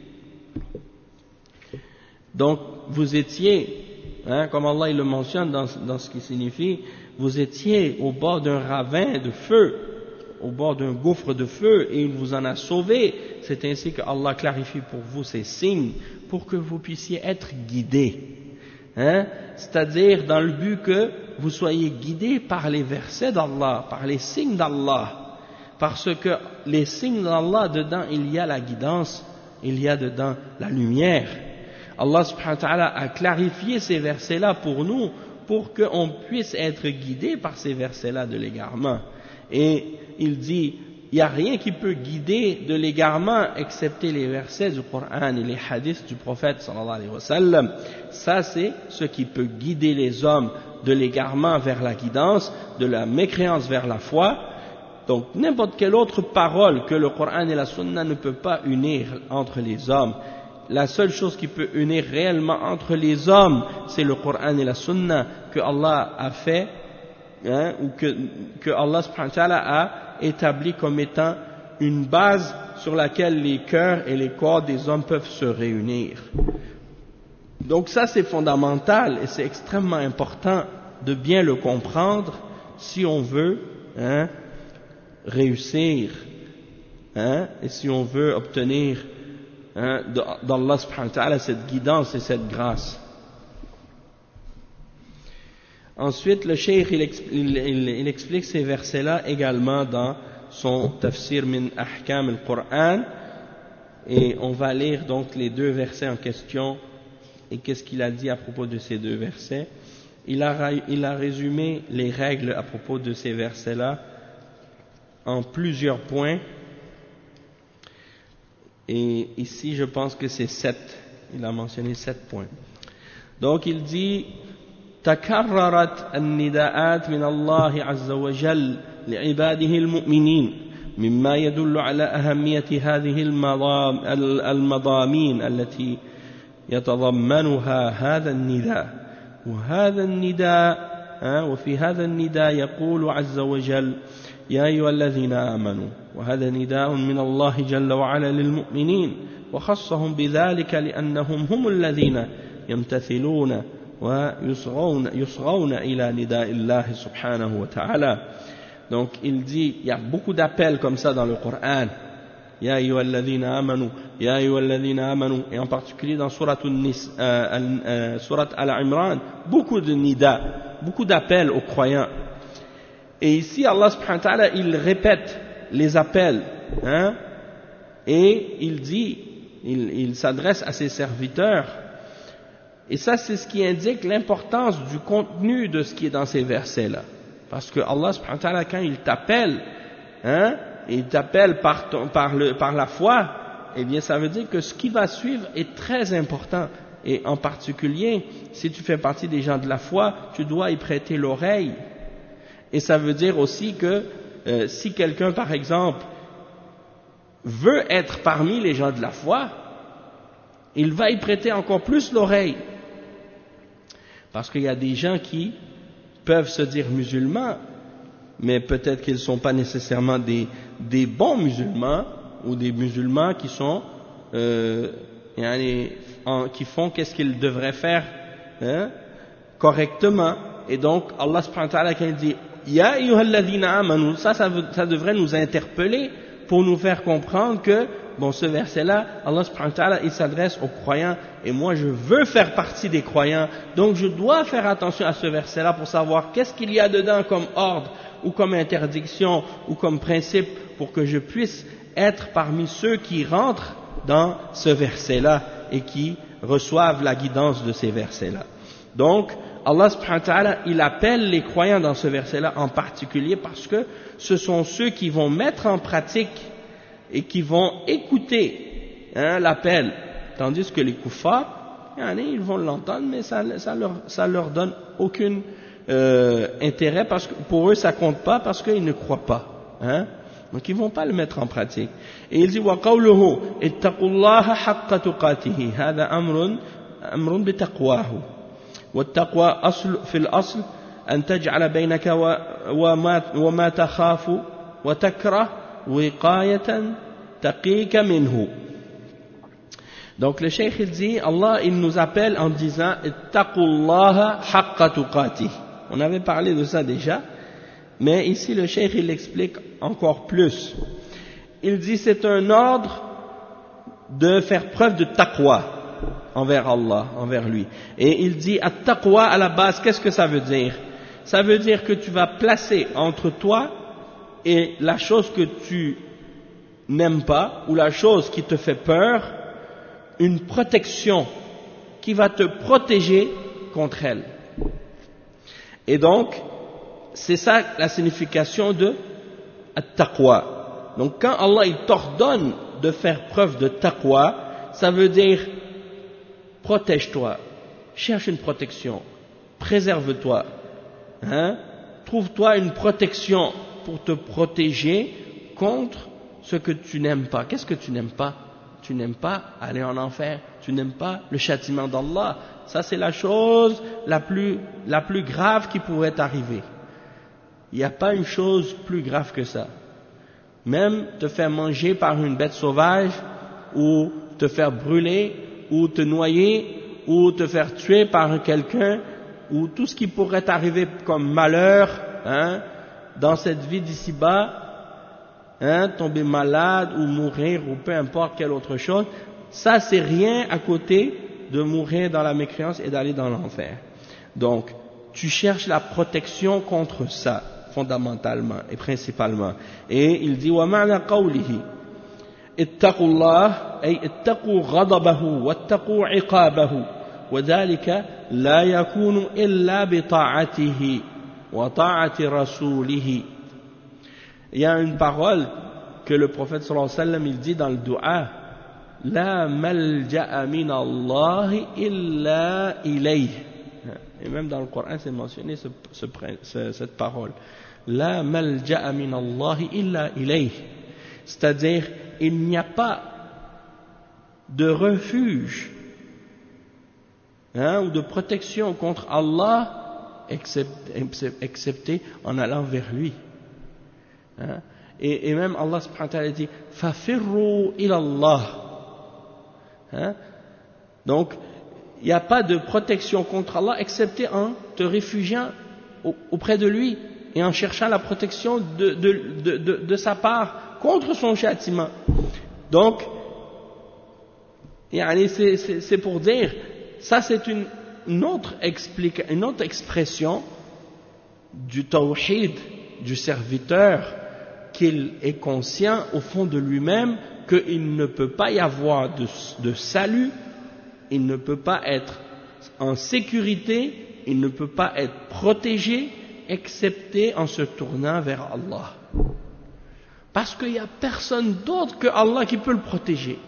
donc vous étiez, comme Allah il le mentionne dans ce qui signifie, vous étiez au bord d'un ravin de feu, au bord d'un gouffre de feu, et il vous en a sauvé. C'est ainsi que Allah clarifie pour vous ces signes, pour que vous puissiez être guidés. C'est-à-dire dans le but que vous soyez guidés par les versets d'Allah, par les signes d'Allah. Parce que les signes d'Allah, dedans il y a la guidance, il y a dedans la lumière. Allah subhanahu wa ta'ala a clarifié ces versets-là pour nous, pour qu'on puisse être guidé par ces versets-là de l'égarement. Et il dit, il n'y a rien qui peut guider de l'égarement excepté les versets du Coran et les hadiths du prophète sallallahu alayhi wa sallam. Ça c'est ce qui peut guider les hommes de l'égarement vers la guidance, de la mécréance vers la foi. Donc n'importe quelle autre parole que le Coran et la Sunna ne peut pas unir entre les hommes. La seule chose qui peut unir réellement entre les hommes, c'est le Coran et la Sunna que Allah a fait, ou que Allah subhanahu wa ta'ala a établi comme étant une base sur laquelle les cœurs et les corps des hommes peuvent se réunir. Donc ça c'est fondamental et c'est extrêmement important de bien le comprendre si on veut réussir et si on veut obtenir d'Allah subhanahu wa ta'ala cette guidance et cette grâce. Ensuite, le cheikh il explique ces versets-là également dans son tafsir min ahkam al-Qur'an, et on va lire donc les deux versets en question et qu'est-ce qu'il a dit à propos de ces deux versets. Il a résumé les règles à propos de ces versets-là en plusieurs points, et ici je pense que c'est 7, il a mentionné 7 points. Donc il dit تكررت النداءات من الله عز وجل لعباده المؤمنين مما يدل على أهمية هذه المضامين التي يتضمنها هذا النداء وفي هذا النداء يقول عز وجل يا أيها الذين آمنوا وهذا نداء من الله جل وعلا للمؤمنين وخصهم بذلك لأنهم هم الذين يمتثلون ويصغون إلى نداء الله سبحانه وتعالى. Donc il dit, il y a beaucoup d'appels comme ça dans le Coran. Ya ayyuhalladhina amanu, ya ayyuhalladhina amanu, et en particulier dans Surat Al-Imran, beaucoup de nida, beaucoup d'appels aux croyants. Et ici Allah subhanahu wa ta'ala, il répète les appels, hein, et il dit, il s'adresse à ses serviteurs. Et ça, c'est ce qui indique l'importance du contenu de ce qui est dans ces versets-là. Parce que Allah subhanahu wa ta'ala, quand il t'appelle, hein, il t'appelle par la foi, eh bien ça veut dire que ce qui va suivre est très important. Et en particulier, si tu fais partie des gens de la foi, tu dois y prêter l'oreille. Et ça veut dire aussi que si quelqu'un, par exemple, veut être parmi les gens de la foi, il va y prêter encore plus l'oreille. Parce qu'il y a des gens qui peuvent se dire musulmans, mais peut-être qu'ils ne sont pas nécessairement des bons musulmans, ou des musulmans qui sont qui font qu'est-ce qu'ils devraient faire, hein, correctement. Et donc Allah subhanahu wa ta'ala, quand il dit Ya ayyuhalladhina amanu, ça devrait nous interpeller pour nous faire comprendre que, bon, ce verset-là, Allah subhanahu wa ta'ala, il s'adresse aux croyants, et moi je veux faire partie des croyants, donc je dois faire attention à ce verset-là pour savoir qu'est-ce qu'il y a dedans comme ordre, ou comme interdiction, ou comme principe, pour que je puisse être parmi ceux qui rentrent dans ce verset-là, et qui reçoivent la guidance de ces versets-là. Donc, Allah subhanahu wa ta'ala, il appelle les croyants dans ce verset-là en particulier parce que ce sont ceux qui vont mettre en pratique et qui vont écouter, hein, l'appel, tandis que les kuffars, ils vont l'entendre, mais ça leur donne aucun intérêt, parce que pour eux ça compte pas, parce qu'ils ne croient pas, hein. Donc ils vont pas le mettre en pratique. Et il dit wa qawluhu ittaqullaha haqqa tuqatihi, hada amrun bitaqwahu. والتقوى أصل في الأصل أن تجعل بينك وما تخاف وتكره وقاية تقيك منه. Donc le cheikh il dit, Allah il nous appelle en disant ittaqullaha haqqa tuqatih. On avait parlé de ça déjà, mais ici le cheikh il explique encore plus. Il dit c'est un ordre de faire preuve de taqwa envers Allah, envers lui. Et il dit at-taqwa à la base, qu'est-ce que ça veut dire? Ça veut dire que tu vas placer entre toi et la chose que tu n'aimes pas, ou la chose qui te fait peur, une protection qui va te protéger contre elle. Et donc, c'est ça la signification de at-taqwa. Donc quand Allah il t'ordonne de faire preuve de taqwa, ça veut dire protège-toi, cherche une protection, préserve-toi, hein? Trouve-toi une protection pour te protéger contre ce que tu n'aimes pas. Qu'est-ce que tu n'aimes pas? Tu n'aimes pas aller en enfer, tu n'aimes pas le châtiment d'Allah. Ça c'est la chose la plus grave qui pourrait t'arriver. Il n'y a pas une chose plus grave que ça. Même te faire manger par une bête sauvage, ou te faire brûler, ou te noyer, ou te faire tuer par quelqu'un, ou tout ce qui pourrait t'arriver comme malheur, hein, dans cette vie d'ici-bas, hein, tomber malade ou mourir ou peu importe quelle autre chose, ça c'est rien à côté de mourir dans la mécréance et d'aller dans l'enfer. Donc, tu cherches la protection contre ça, fondamentalement et principalement. Et il dit, وَمَعْنَا قَوْلِهِ اتقوا الله أي اتقوا غضبه واتقوا عقابه وذلك لا يكون إلا بطاعته وطاعة رسوله. Il y a une parole que le prophète sallallahu alayhi wa sallam il dit dans le dua, لا ملجأ من الله إلا إليه. Et même dans le Coran c'est mentionné cette parole, لا ملجأ من الله إلا إليه. C'est-à-dire, il n'y a pas de refuge, hein, ou de protection contre Allah excepté en allant vers lui. Hein? Et même Allah subhanahu wa ta'ala dit fafirru ilallah. Hein? Donc il n'y a pas de protection contre Allah excepté en te réfugiant auprès de lui et en cherchant la protection de sa part contre son châtiment. Donc c'est pour dire, ça c'est une autre expression du tawhid du serviteur, qu'il est conscient au fond de lui-même qu'il ne peut pas y avoir de salut, il ne peut pas être en sécurité, il ne peut pas être protégé excepté en se tournant vers Allah. Parce qu'il n'y a personne d'autre que Allah qui peut le protéger.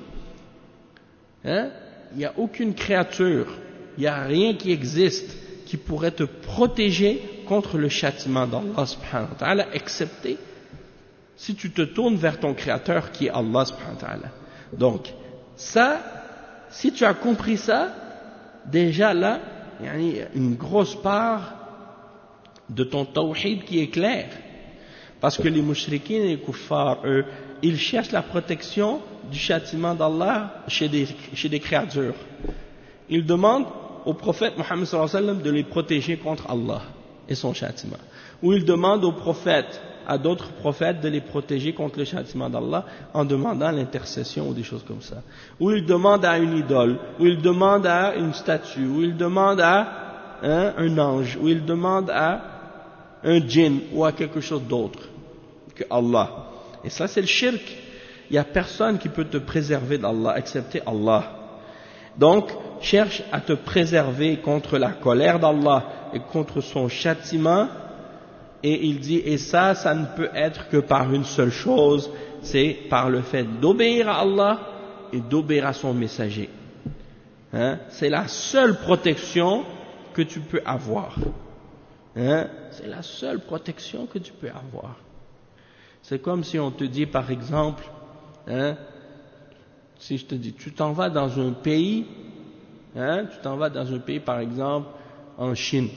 Hein? Il n'y a aucune créature, il n'y a rien qui existe qui pourrait te protéger contre le châtiment d'Allah subhanahu wa ta'ala, excepté si tu te tournes vers ton créateur qui est Allah subhanahu wa ta'ala. Donc, ça, si tu as compris ça, déjà là, il y a une grosse part de ton tawhid qui est claire. Parce que les mouchriquins et les kuffars, eux, ils cherchent la protection du châtiment d'Allah chez des créatures. Ils demandent au prophète Mohammed sallallahu alayhi wa sallam de les protéger contre Allah et son châtiment. Ou ils demandent aux prophètes, à d'autres prophètes, de les protéger contre le châtiment d'Allah en demandant l'intercession ou des choses comme ça. Ou ils demandent à une idole, ou ils demandent à une statue, ou ils demandent à un ange, ou ils demandent à un djinn ou à quelque chose d'autre que Allah. Et ça c'est le shirk. Il n'y a personne qui peut te préserver d'Allah excepté Allah. Donc cherche à te préserver contre la colère d'Allah et contre son châtiment. Et il dit, et ça ne peut être que par une seule chose, c'est par le fait d'obéir à Allah et d'obéir à son messager. Hein? C'est la seule protection que tu peux avoir. Hein? C'est la seule protection que tu peux avoir. C'est comme si on te dit par exemple, hein, si je te dis, tu t'en vas dans un pays, hein, tu t'en vas dans un pays par exemple en Chine,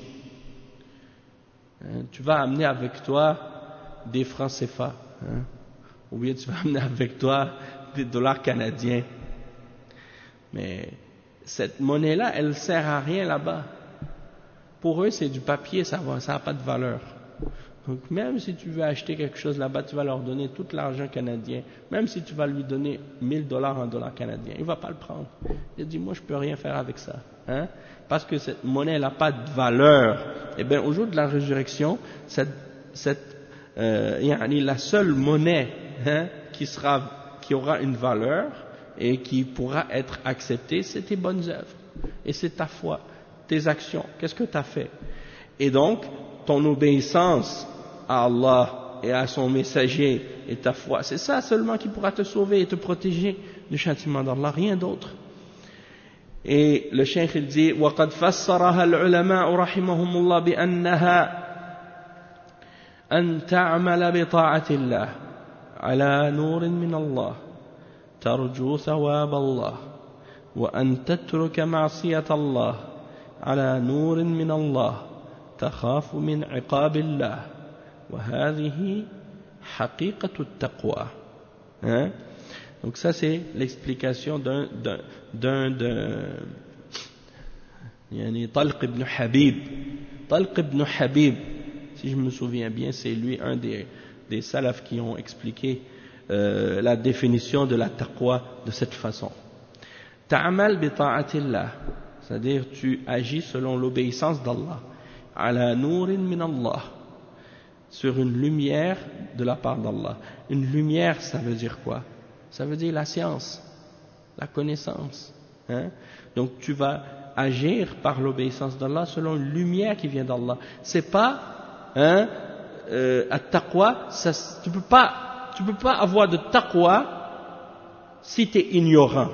hein, tu vas amener avec toi des francs CFA, hein, ou bien tu vas amener avec toi des dollars canadiens, mais cette monnaie-là, elle ne sert à rien là-bas. Pour eux, c'est du papier, ça n'a pas de valeur. Donc même si tu veux acheter quelque chose là-bas, tu vas leur donner tout l'argent canadien. Même si tu vas lui donner $1000 en dollars canadiens, il ne va pas le prendre. Il dit, moi je ne peux rien faire avec ça. Hein? Parce que cette monnaie n'a pas de valeur. Eh bien au jour de la résurrection, la seule monnaie, hein, qui aura une valeur et qui pourra être acceptée, c'est tes bonnes œuvres. Et c'est ta foi, tes actions. Qu'est-ce que tu as fait? Et donc, ton obéissance à Allah et à son messager et ta foi, c'est ça seulement qui pourra te sauver et te protéger du châtiment d'Allah, rien d'autre. Et le cheikh il dit وَقَدْ فَسَّرَهَا الْعُلَمَاءُ رَحِمَهُمُ اللَّهُ بِأَنَّهَا أَن تَعْمَلَ بِطَاعَةِ اللَّهِ عَلَى نُورٍ مِّنَ اللَّهِ تَرْجُو ثَوَابَ اللَّهِ وَأَن تَتْرُكَ مَعْصِيَةَ اللَّهِ عَلَى نُورٍ مِّنَ اللَّهِ تخاف من عقاب الله وهذه حقيقة التقوى. Hein? Donc ça c'est l'explication d'un Talq ibn Habib. Talq ibn Habib, si je me souviens bien, c'est lui un des salafs qui ont expliqué la définition de la taqwa de cette façon. Ta'amal bi ta'atillah, c'est-à-dire tu agis selon l'obéissance d'Allah. Ala nourin min Allah, sur une lumière de la part d'Allah. Une lumière, ça veut dire quoi? Ça veut dire la science, la connaissance. Hein? Donc tu vas agir par l'obéissance d'Allah selon une lumière qui vient d'Allah. C'est pas, hein, at-taqwa, tu peux pas avoir de taqwa si tu es ignorant.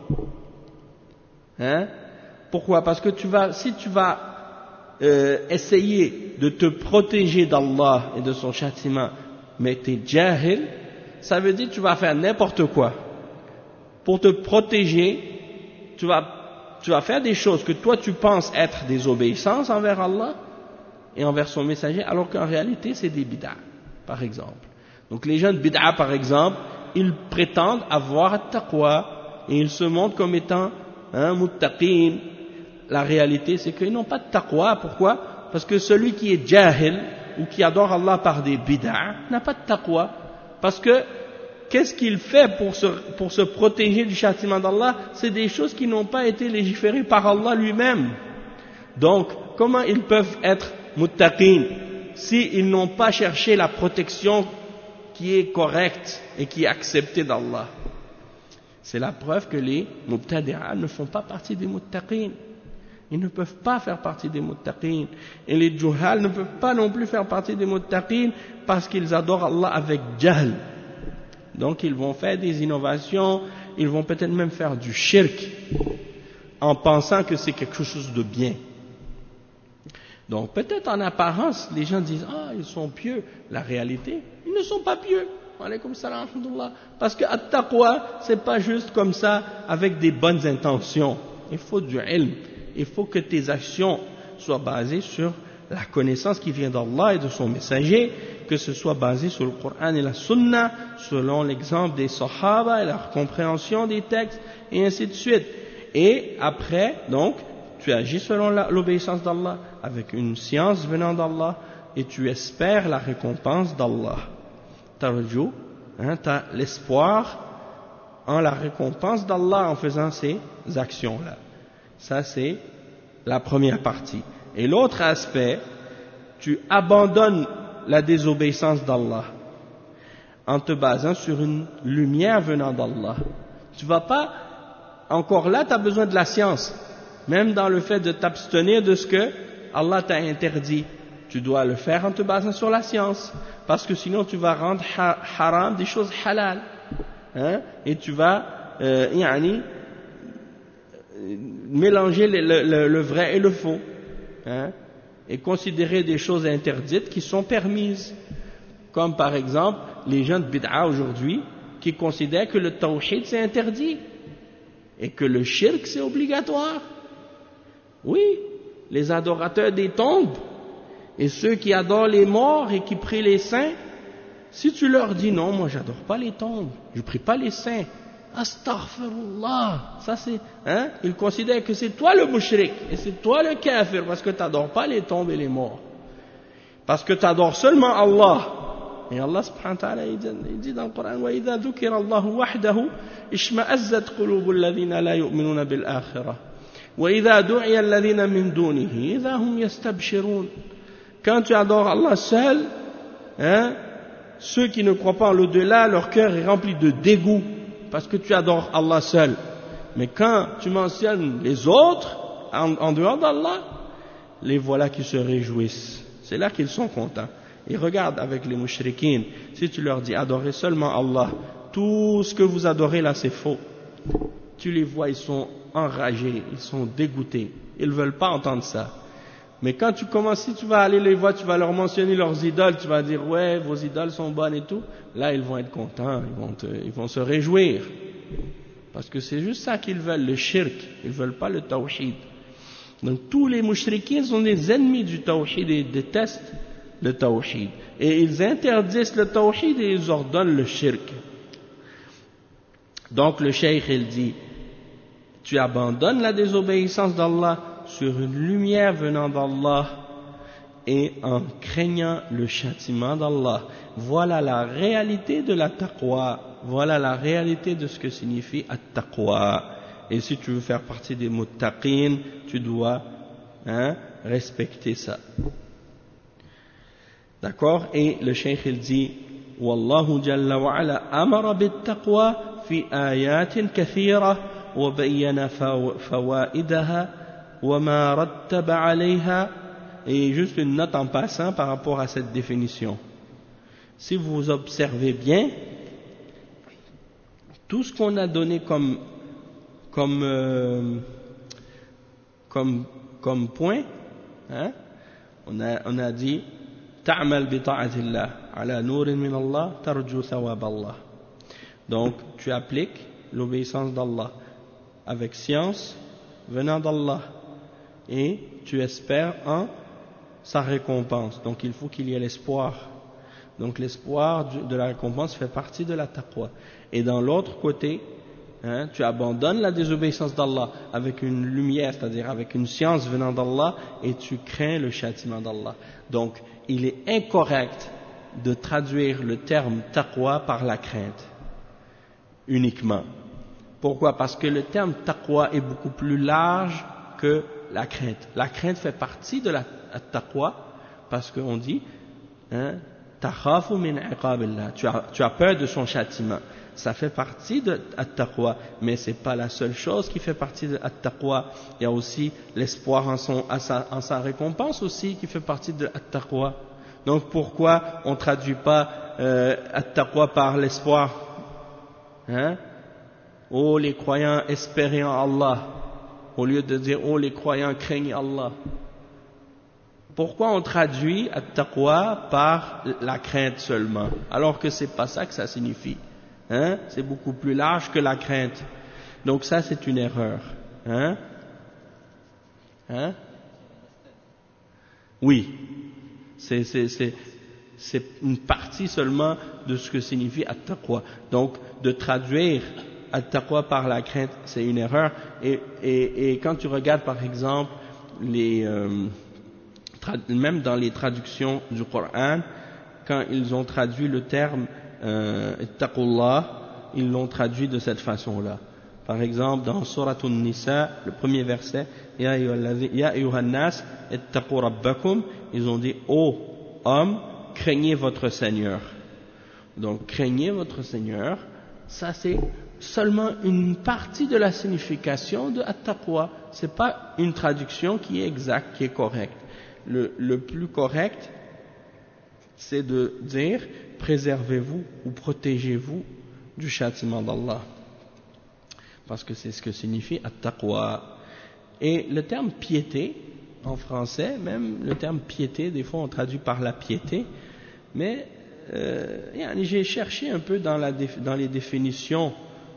Hein? Pourquoi? Parce que si tu vas essayer de te protéger d'Allah et de son châtiment, mais tu es jahil, ça veut dire que tu vas faire n'importe quoi. Pour te protéger, tu vas faire des choses que toi tu penses être des obéissances envers Allah et envers son messager, alors qu'en réalité c'est des bid'ah, par exemple. Donc les gens de bid'a par exemple, ils prétendent avoir taqwa et ils se montrent comme étant muttaqin. La réalité c'est qu'ils n'ont pas de taqwa. Pourquoi? Parce que celui qui est jahil ou qui adore Allah par des bid'a n'a pas de taqwa. Parce que qu'est-ce qu'il fait pour se protéger du châtiment d'Allah? C'est des choses qui n'ont pas été légiférées par Allah lui-même. Donc, comment ils peuvent être muttaqin s'ils n'ont pas cherché la protection qui est correcte et qui est acceptée d'Allah? C'est la preuve que les mubtadi'a ne font pas partie des muttaqin. Ils ne peuvent pas faire partie des muttaqin. Et les juhal ne peuvent pas non plus faire partie des muttaqin parce qu'ils adorent Allah avec jahl. Donc ils vont faire des innovations, ils vont peut-être même faire du shirk en pensant que c'est quelque chose de bien. Donc peut-être en apparence, les gens disent « Ah, ils sont pieux ». La réalité, ils ne sont pas pieux. Alaykoum salam, alhamdoulilah. Parce que at-taqwa, c'est pas juste comme ça avec des bonnes intentions. Il faut du ilm. Il faut que tes actions soient basées sur la connaissance qui vient d'Allah et de son messager, que ce soit basé sur le Coran et la Sunna, selon l'exemple des Sahaba et leur compréhension des textes, et ainsi de suite. Et après, donc, tu agis selon l'obéissance d'Allah, avec une science venant d'Allah, et tu espères la récompense d'Allah. Tarju, tu as l'espoir en la récompense d'Allah en faisant ces actions-là. Ça, c'est la première partie. Et l'autre aspect, tu abandonnes la désobéissance d'Allah en te basant sur une lumière venant d'Allah. Tu vas pas, encore là, tu as besoin de la science. Même dans le fait de t'abstenir de ce que Allah t'a interdit, tu dois le faire en te basant sur la science. Parce que sinon tu vas rendre haram des choses halal. Et tu vas mélanger le vrai et le faux. Et considérer des choses interdites qui sont permises. Comme par exemple les gens de bid'a aujourd'hui qui considèrent que le tawhid c'est interdit et que le shirk c'est obligatoire. Oui, les adorateurs des tombes et ceux qui adorent les morts et qui prient les saints, si tu leur dis non, moi j'adore pas les tombes, je prie pas les saints, astaghfirullah, ça c'est, ils considèrent que c'est toi le mushrik et c'est toi le kafir parce que tu n'adores pas les tombes et les morts, parce que tu adores seulement Allah. Et Allah subhanahu wa ta'ala il dit dans le Coran وَإِذَا ذُكِرَ اللَّهُ وَحْدَهُ اشْمَأَزَّتْ قُلُوبُ الَّذِينَ لَا يُؤْمِنُونَ بِالْآخِرَةِ وَإِذَا دُعِيَ الَّذِينَ مِن دُونِهِ إِذَا هُمْ يَسْتَبْشِرُونَ. Quand tu adores Allah seul, ceux qui ne croient pas en l'au-delà, leur cœur est rempli de dégoût parce que tu adores Allah seul. Mais quand tu mentionnes les autres en dehors d'Allah, les voilà qui se réjouissent. C'est là qu'ils sont contents. Et regarde avec les mushrikines, si tu leur dis adorez seulement Allah, tout ce que vous adorez là c'est faux. Tu les vois, ils sont enragés, ils sont dégoûtés, ils ne veulent pas entendre ça. Mais quand tu commences, si tu vas aller les voir, tu vas leur mentionner leurs idoles, tu vas dire ouais, vos idoles sont bonnes et tout, là ils vont être contents, ils vont se réjouir. Parce que c'est juste ça qu'ils veulent, le shirk, ils ne veulent pas le tawhid. Donc tous les mushrikines sont des ennemis du tawhid et détestent le tawhid. Et ils interdisent le tawhid et ils ordonnent le shirk. Donc le cheikh il dit, tu abandonnes la désobéissance d'Allah sur une lumière venant d'Allah et en craignant le châtiment d'Allah. Voilà la réalité de la taqwa. Voilà la réalité de ce que signifie at-taqwa. Et si tu veux faire partie des muttaqin, tu dois respecter ça. D'accord? Et le cheikh il dit Wallahu jalla wa ala amara bit-taqwa fi ayatin kathira wa bayyana fawaidaha wa ma rattaba alayha. Et juste une note en passant par rapport à cette définition. Si vous observez bien, tout ce qu'on a donné comme point, on a dit ta'mal bi ta'atillah ala nurin min Allah tarju thawab Allah. Donc tu appliques l'obéissance d'Allah avec science venant d'Allah et tu espères en sa récompense. Donc il faut qu'il y ait l'espoir. Donc l'espoir de la récompense fait partie de la taqwa. Et dans l'autre côté, tu abandonnes la désobéissance d'Allah avec une lumière, c'est-à-dire avec une science venant d'Allah, et tu crains le châtiment d'Allah. Donc il est incorrect de traduire le terme taqwa par la crainte uniquement. Pourquoi? Parce que le terme taqwa est beaucoup plus large que la crainte. La crainte fait partie de la taqwa, parce qu'on dit takhafu min iqabillah, tu as peur de son châtiment. Ça fait partie de at-taqwa, mais c'est pas la seule chose qui fait partie de at-taqwa. Il y a aussi l'espoir en sa récompense aussi qui fait partie de at-taqwa. Donc pourquoi on traduit pas at-taqwa par l'espoir? Oh les croyants espérez en Allah, au lieu de dire oh les croyants craignent Allah. Pourquoi on traduit at-taqwa par la crainte seulement, alors que c'est pas ça que ça signifie? C'est beaucoup plus large que la crainte. Donc ça c'est une erreur. Oui, c'est une partie seulement de ce que signifie at-taqwa. Donc de traduire at-taqwa par la crainte, c'est une erreur. Et quand tu regardes par exemple même dans les traductions du Coran, quand ils ont traduit le terme ittaqullah, ils l'ont traduit de cette façon-là. Par exemple, dans Surat An-Nisa, le premier verset, Ya ayyuhan nas ittaqu rabbakum, ils ont dit ô hommes, craignez votre Seigneur. Donc craignez votre Seigneur, ça c'est seulement une partie de la signification de at-taqwa. C'est pas une traduction qui est exacte, qui est correcte. Le plus correct, c'est de dire préservez-vous ou protégez-vous du châtiment d'Allah, parce que c'est ce que signifie at-taqwa. Et le terme piété en français, même le terme piété, des fois on traduit par la piété, mais j'ai cherché un peu dans les définitions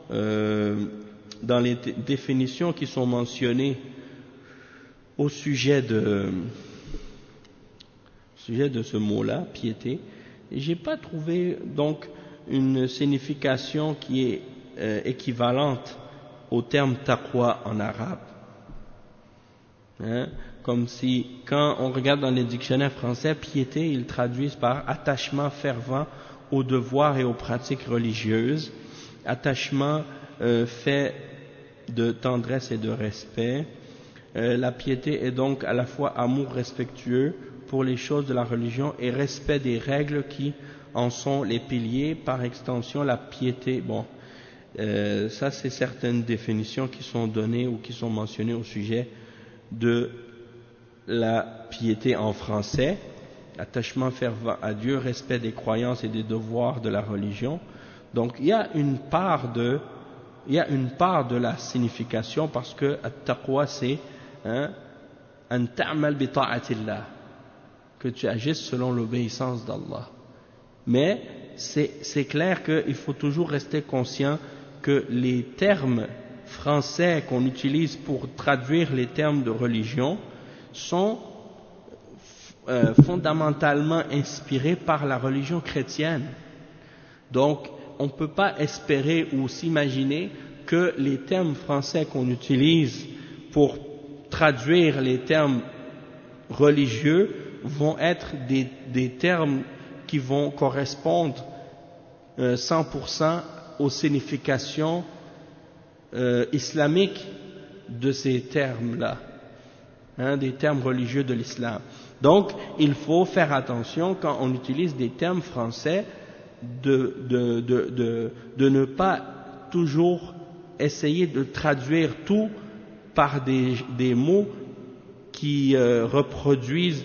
qui sont mentionnées au sujet de ce mot-là, piété, et j'ai pas trouvé donc une signification qui est équivalente au terme taqwa en arabe. Comme si, quand on regarde dans les dictionnaires français, piété, ils traduisent par attachement fervent aux devoirs et aux pratiques religieuses, attachement fait de tendresse et de respect. La piété est donc à la fois amour respectueux pour les choses de la religion et respect des règles qui en sont les piliers. Par extension, la piété, ça c'est certaines définitions qui sont données ou qui sont mentionnées au sujet de la piété en français: attachement fervent à Dieu, respect des croyances et des devoirs de la religion. Donc il y a une part de la signification, parce que at-taqwa c'est an ta'mal bi ta'atillah, que tu agisses selon l'obéissance d'Allah. Mais c'est clair qu'il faut toujours rester conscient que les termes français qu'on utilise pour traduire les termes de religion sont fondamentalement inspirés par la religion chrétienne. Donc on ne peut pas espérer ou s'imaginer que les termes français qu'on utilise pour traduire les termes religieux vont être des termes qui vont correspondre 100% aux significations islamiques de ces termes-là, des termes religieux de l'islam. Donc, il faut faire attention quand on utilise des termes français de ne pas toujours essayer de traduire tout par des mots qui reproduisent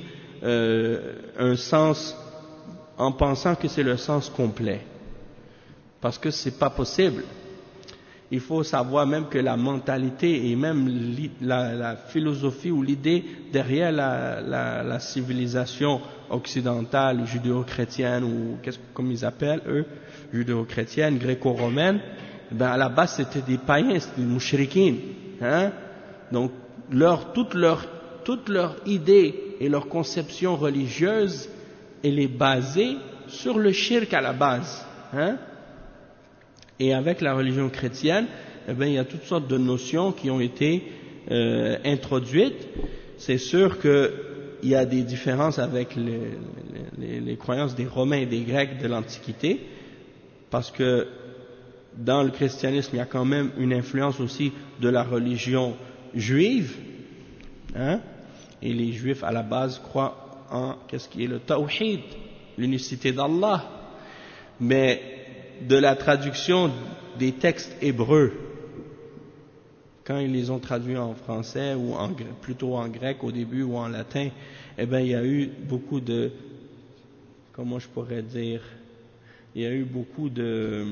un sens en pensant que c'est le sens complet, parce que c'est pas possible. Il faut savoir même que la mentalité et même la philosophie ou l'idée derrière la civilisation occidentale, judéo-chrétienne, ou comme ils appellent eux, judéo-chrétienne, gréco-romaine, à la base c'était des païens, c'était des mouchriquines, donc toute leur idée et leur conception religieuse, elle est basée sur le shirk à la base, hein. Et avec la religion chrétienne, eh bien, il y a toutes sortes de notions qui ont été introduites. C'est sûr qu'il y a des différences avec les croyances des Romains et des Grecs de l'Antiquité, parce que dans le christianisme, il y a quand même une influence aussi de la religion juive, hein, et les Juifs à la base croient en qu'est-ce qui est le tawhid, l'unicité d'Allah, mais de la traduction des textes hébreux, quand ils les ont traduits en français ou plutôt en grec au début ou en latin, eh bien il y a eu beaucoup de, comment je pourrais dire, il y a eu beaucoup de,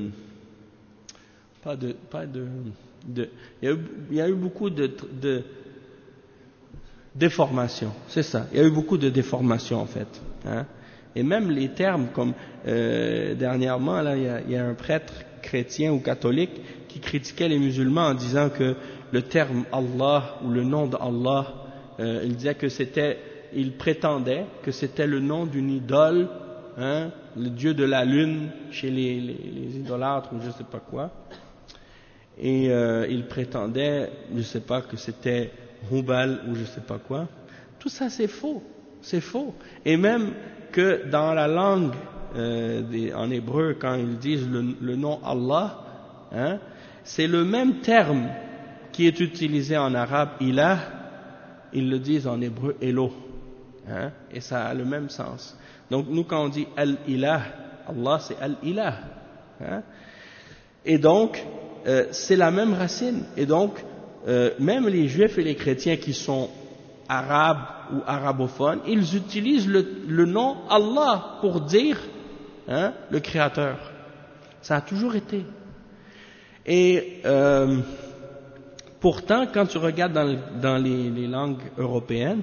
il y a eu beaucoup de déformation, c'est ça, il y a eu beaucoup de déformation en fait, hein. Et même les termes comme dernièrement là, il y a un prêtre chrétien ou catholique qui critiquait les musulmans en disant que le terme Allah ou le nom d'Allah, il disait que il prétendait que c'était le nom d'une idole, hein, le dieu de la lune chez les idolâtres ou je sais pas quoi, et il prétendait, je sais pas, que c'était Hubal ou je sais pas quoi. Tout ça c'est faux, et même que dans la langue en hébreu, quand ils disent le nom Allah, hein, c'est le même terme qui est utilisé en arabe ilah, ils le disent en hébreu Elo, hein, et ça a le même sens. Donc nous quand on dit al-ilah, Allah c'est al-ilah, hein, et donc c'est la même racine, et donc même les juifs et les chrétiens qui sont arabes ou arabophones, ils utilisent le nom Allah pour dire, hein, le Créateur. Ça a toujours été. Et pourtant, quand tu regardes dans les langues européennes,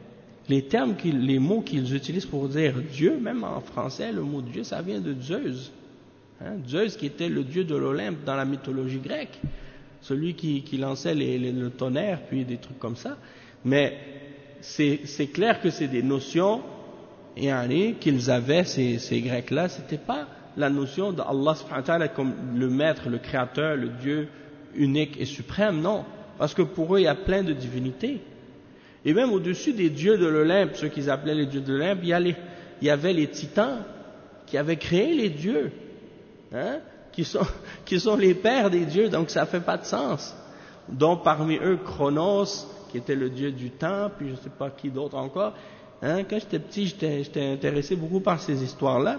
les mots qu'ils utilisent pour dire Dieu, même en français, le mot Dieu, ça vient de Zeus. Hein, Zeus qui était le dieu de l'Olympe dans la mythologie grecque, celui qui lançait le tonnerre, puis des trucs comme ça. Mais c'est clair que c'est des notions qu'ils avaient, ces Grecs-là, c'était pas la notion d'Allah subhanahu wa ta'ala comme le maître, le créateur, le Dieu unique et suprême, non. Parce que pour eux, il y a plein de divinités. Et même au-dessus des dieux de l'Olympe, ceux qu'ils appelaient les dieux de l'Olympe, il y avait les titans qui avaient créé les dieux, hein, qui sont les pères des dieux, donc ça fait pas de sens. Donc parmi eux, Chronos, qui était le dieu du temps, puis je sais pas qui d'autre encore. Hein, quand j'étais petit, j'étais intéressé beaucoup par ces histoires-là.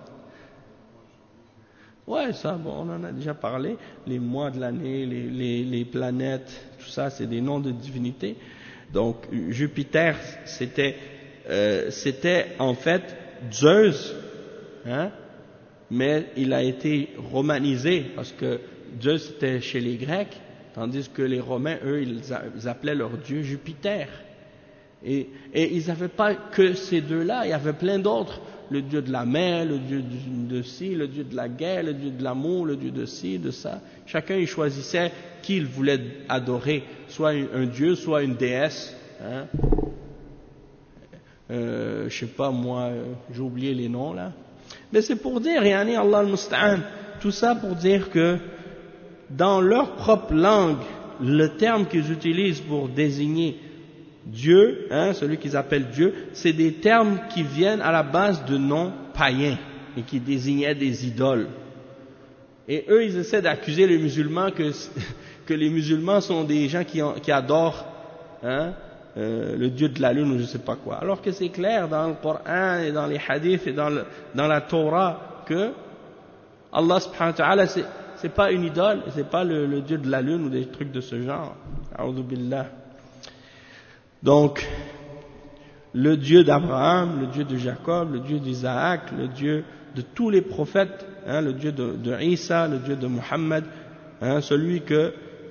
Ouais, ça, bon, on en a déjà parlé. Les mois de l'année, les planètes, tout ça, c'est des noms de divinités. Donc, Jupiter, c'était en fait Zeus, hein, mais il a été romanisé parce que Zeus était chez les Grecs, tandis que les Romains, eux, ils appelaient leur dieu Jupiter. Et ils n'avaient pas que ces deux-là, il y avait plein d'autres. Le dieu de la mer, le dieu de ci, le dieu de la guerre, le dieu de l'amour, le dieu de ci, de ça. Chacun il choisissait qui il voulait adorer, soit un dieu, soit une déesse. Hein. Je sais pas moi, j'ai oublié les noms là. Mais c'est pour dire, yani Allah al-Musta'an, tout ça pour dire que dans leur propre langue, le terme qu'ils utilisent pour désigner Dieu, hein, celui qu'ils appellent Dieu, c'est des termes qui viennent à la base de noms païens et qui désignaient des idoles. Et eux, ils essaient d'accuser les musulmans que les musulmans sont des gens qui adorent, hein, le dieu de la lune ou je sais pas quoi. Alors que c'est clair dans le Coran et dans les hadiths et dans la Torah que Allah subhanahu wa ta'ala c'est pas une idole, c'est pas le dieu de la lune ou des trucs de ce genre. A'udhu billah. Donc, le Dieu d'Abraham, le Dieu de Jacob, le Dieu d'Isaac, le Dieu de tous les prophètes, hein, le Dieu de Isa, le Dieu de Muhammad, hein, celui que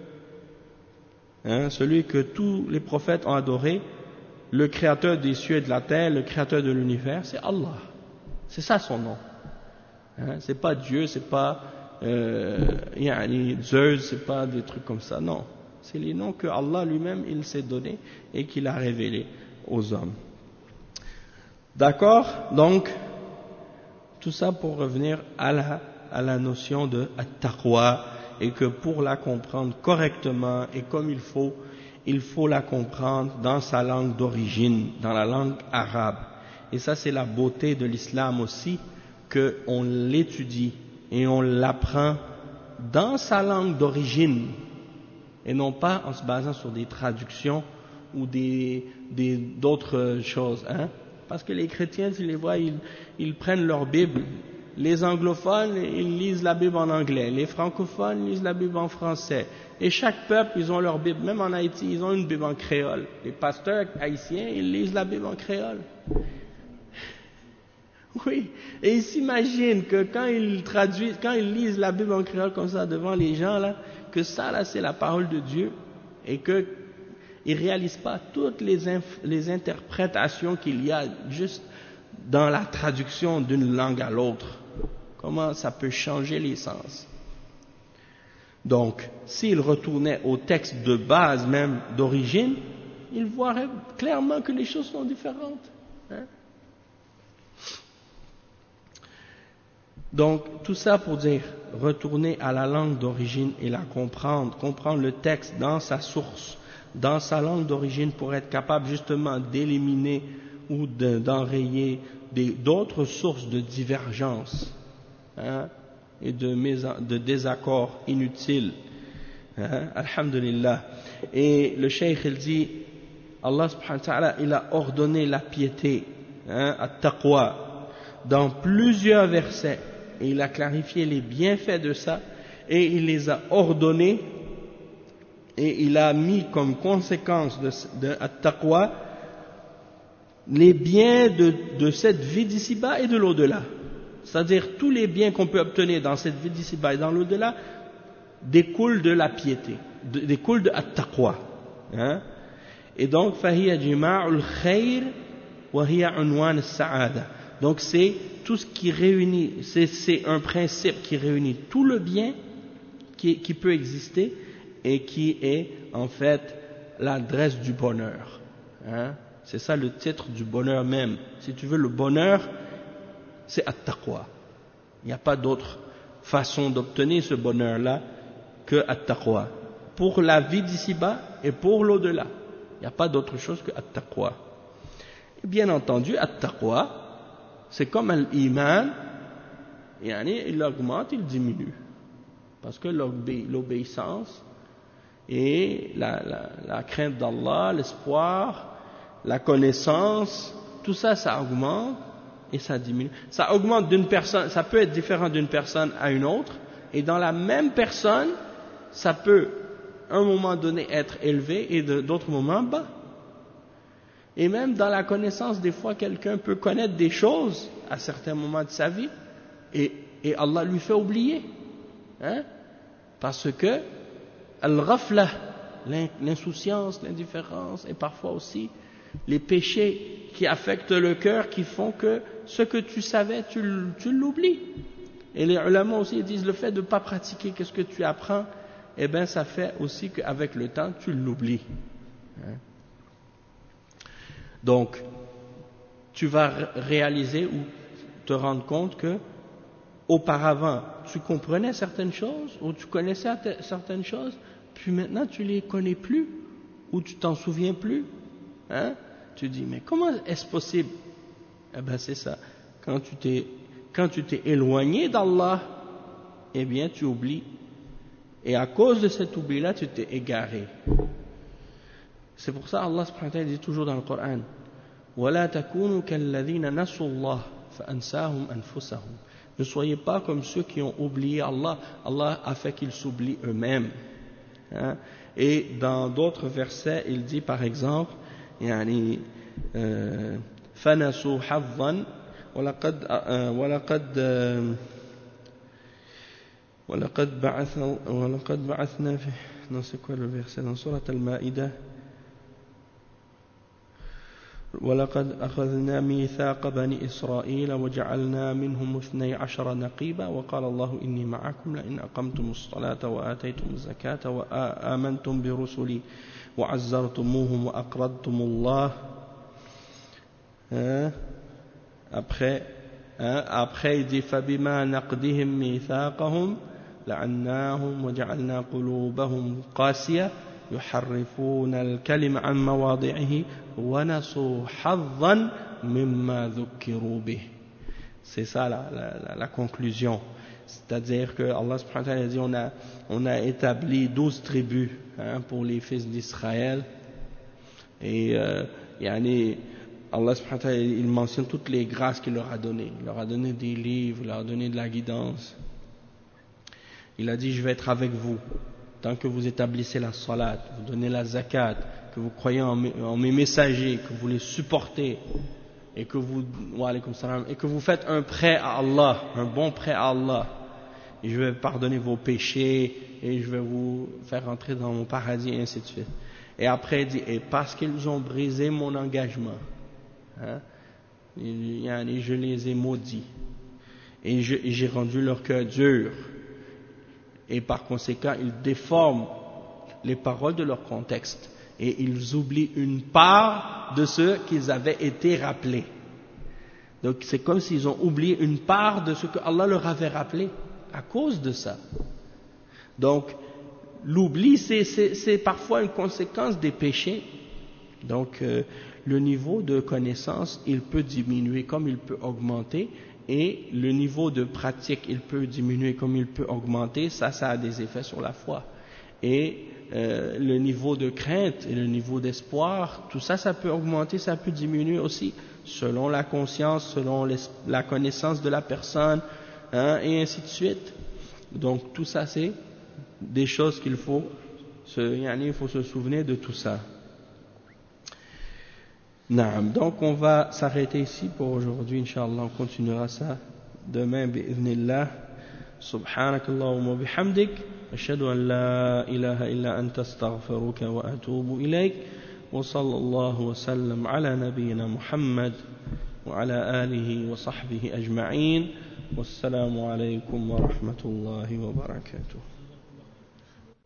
tous les prophètes ont adoré, le créateur des cieux et de la terre, le créateur de l'univers, c'est Allah. C'est ça son nom. Hein, c'est pas Dieu, c'est pas Zeus, c'est pas des trucs comme ça, non. C'est les noms que Allah lui-même il s'est donné et qu'il a révélés aux hommes. D'accord? Donc, Tout ça pour revenir à la notion de at-taqwa, et que pour la comprendre correctement et comme il faut la comprendre dans sa langue d'origine, dans la langue arabe. Et ça, c'est la beauté de l'islam aussi, qu'on l'étudie et on l'apprend dans sa langue d'origine, et non pas en se basant sur des traductions ou d'autres choses, hein. Parce que les chrétiens, tu les vois, ils prennent leur Bible. Les anglophones, ils lisent la Bible en anglais. Les francophones lisent la Bible en français. Et chaque peuple, ils ont leur Bible. Même en Haïti, ils ont une Bible en créole. Les pasteurs haïtiens, ils lisent la Bible en créole. Oui. Et ils s'imaginent que quand ils lisent la Bible en créole comme ça devant les gens, là, que ça, là, c'est la parole de Dieu. Et que ils réalisent pas toutes les interprétations qu'il y a juste dans la traduction d'une langue à l'autre. Comment ça peut changer les sens. Donc, s'ils retournaient au texte de base même d'origine, ils voiraient clairement que les choses sont différentes. Hein? Donc, tout ça pour dire, retourner à la langue d'origine et la comprendre le texte dans sa source, dans sa langue d'origine pour être capable justement d'éliminer ou d'enrayer d'autres sources de divergence, hein, et de désaccords inutiles. Hein, alhamdulillah. Et le cheikh il dit, Allah subhanahu wa ta'ala, il a ordonné la piété, hein, at-taqwa, dans plusieurs versets, et il a clarifié les bienfaits de ça, et il les a ordonnés, et il a mis comme conséquence de at-taqwa les biens de cette vie d'ici-bas et de l'au-delà. C'est-à-dire tous les biens qu'on peut obtenir dans cette vie d'ici-bas et dans l'au-delà découlent de la piété, découlent de at-taqwa. Hein? Et donc, فَهِيَ جِمَاعُ الْخَيْرِ وَهِيَ عُنْوَانُ السَّعَادَةِ. Donc c'est tout ce qui réunit, c'est un principe qui réunit tout le bien qui peut exister et qui est en fait l'adresse du bonheur. Hein? C'est ça le titre du bonheur même. Si tu veux le bonheur, c'est at-taqwa. Il n'y a pas d'autre façon d'obtenir ce bonheur-là que at-taqwa. Pour la vie d'ici-bas et pour l'au-delà. Il n'y a pas d'autre chose que at-taqwa. Et bien entendu, at-taqwa, c'est comme l'iman, il augmente, il diminue. Parce que l'obéissance et la crainte d'Allah, l'espoir, la connaissance, tout ça, ça augmente et ça diminue. Ça augmente d'une personne, ça peut être différent d'une personne à une autre, et dans la même personne, ça peut, à un moment donné, être élevé et d'autres moments bas. Et même dans la connaissance, des fois, quelqu'un peut connaître des choses à certains moments de sa vie, et Allah lui fait oublier. Hein? Parce que, al-ghafla, l'insouciance, l'indifférence, et parfois aussi les péchés qui affectent le cœur, qui font que ce que tu savais, tu l'oublies. Et les ulama aussi disent, le fait de ne pas pratiquer ce que tu apprends, eh bien ça fait aussi qu'avec le temps, tu l'oublies. Hein? Donc, tu vas réaliser ou te rendre compte que auparavant, tu comprenais certaines choses, ou tu connaissais certaines choses, puis maintenant tu les connais plus, ou tu t'en souviens plus. Hein? Tu dis, mais comment est-ce possible? Eh bien c'est ça. Quand tu t'es éloigné d'Allah, eh bien tu oublies. Et à cause de cet oubli-là, tu t'es égaré. C'est pour ça Allah subhanahu wa ta'ala dit toujours dans le Coran, وَلَا تَكُونُوا كَالَّذِينَ نَسُوا اللَّهَ فَأَنْسَاهُمْ أَنفُسَهُمْ. Ne soyez pas comme ceux qui ont oublié Allah. Allah a fait qu'ils s'oublient eux-mêmes. Hein? Et dans d'autres versets, il dit par exemple, يعني فنسوا حظا ولقد بعثنا في non c'est quoi le verset dans Surat Al-Ma'idah ولقد أخذنا ميثاق بني إسرائيل وجعلنا منهم 12 نقيبا وقال الله إني معكم لئن أقمتم الصلاة وآتيتم الزكاة وآمنتم برسلي وعزرتموهم وأقرضتم الله. Après, Après il dit فَبِمَا نَقْدِهِمْ مِيثَاقَهُمْ لَعَنَّاهُمْ وَجَعَلْنَا قُلُوبَهُمْ قَاسِيَةً يُحَرِّفُونَ الْكَلِمَ عَنْ مَوَاضِعِهِ وَنَسُوا حَظًّا مِمَّا ذُكِّرُوا بِهِ. C'est ça la conclusion. C'est-à-dire que Allah subhanahu wa ta'ala dit on a établi 12 tribus pour les fils d'Israël. Et Allah subhanahu wa ta'ala il mentionne toutes les grâces qu'il leur a données. Il leur a donné des livres, il leur a donné de la guidance. Il a dit je vais être avec vous tant que vous établissez la salat, vous donnez la zakat, que vous croyez en mes messagers, que vous les supportez et que vous faites un prêt à Allah, un bon prêt à Allah. Et je vais pardonner vos péchés et je vais vous faire entrer dans mon paradis et ainsi de suite. Et après il dit et parce qu'ils ont brisé mon engagement, je les ai maudits et j'ai rendu leur cœur dur. Et par conséquent, ils déforment les paroles de leur contexte et ils oublient une part de ce qu'ils avaient été rappelés. Donc c'est comme s'ils ont oublié une part de ce que Allah leur avait rappelé à cause de ça. Donc l'oubli c'est parfois une conséquence des péchés. Donc le niveau de connaissance il peut diminuer comme il peut augmenter. Et le niveau de pratique, il peut diminuer comme il peut augmenter, ça a des effets sur la foi. Et le niveau de crainte et le niveau d'espoir, tout ça, ça peut augmenter, ça peut diminuer aussi, selon la conscience, selon la connaissance de la personne, et ainsi de suite. Donc tout ça, c'est des choses qu'il faut se souvenir de tout ça. Naam. Donc on va s'arrêter ici pour aujourd'hui, Inch'Allah, on continuera ça demain, bi'idhnillah. Subhanakallahumma wa bihamdik, ashhadu an la ilaha illa anta astaghfiruka wa atubu ilayk, wa sallallahu wa sallam ala nabiyyina Muhammad wa ala alihi wa sahbihi ajma'in, wassalamu alaykum wa rahmatullahi wa barakatuh.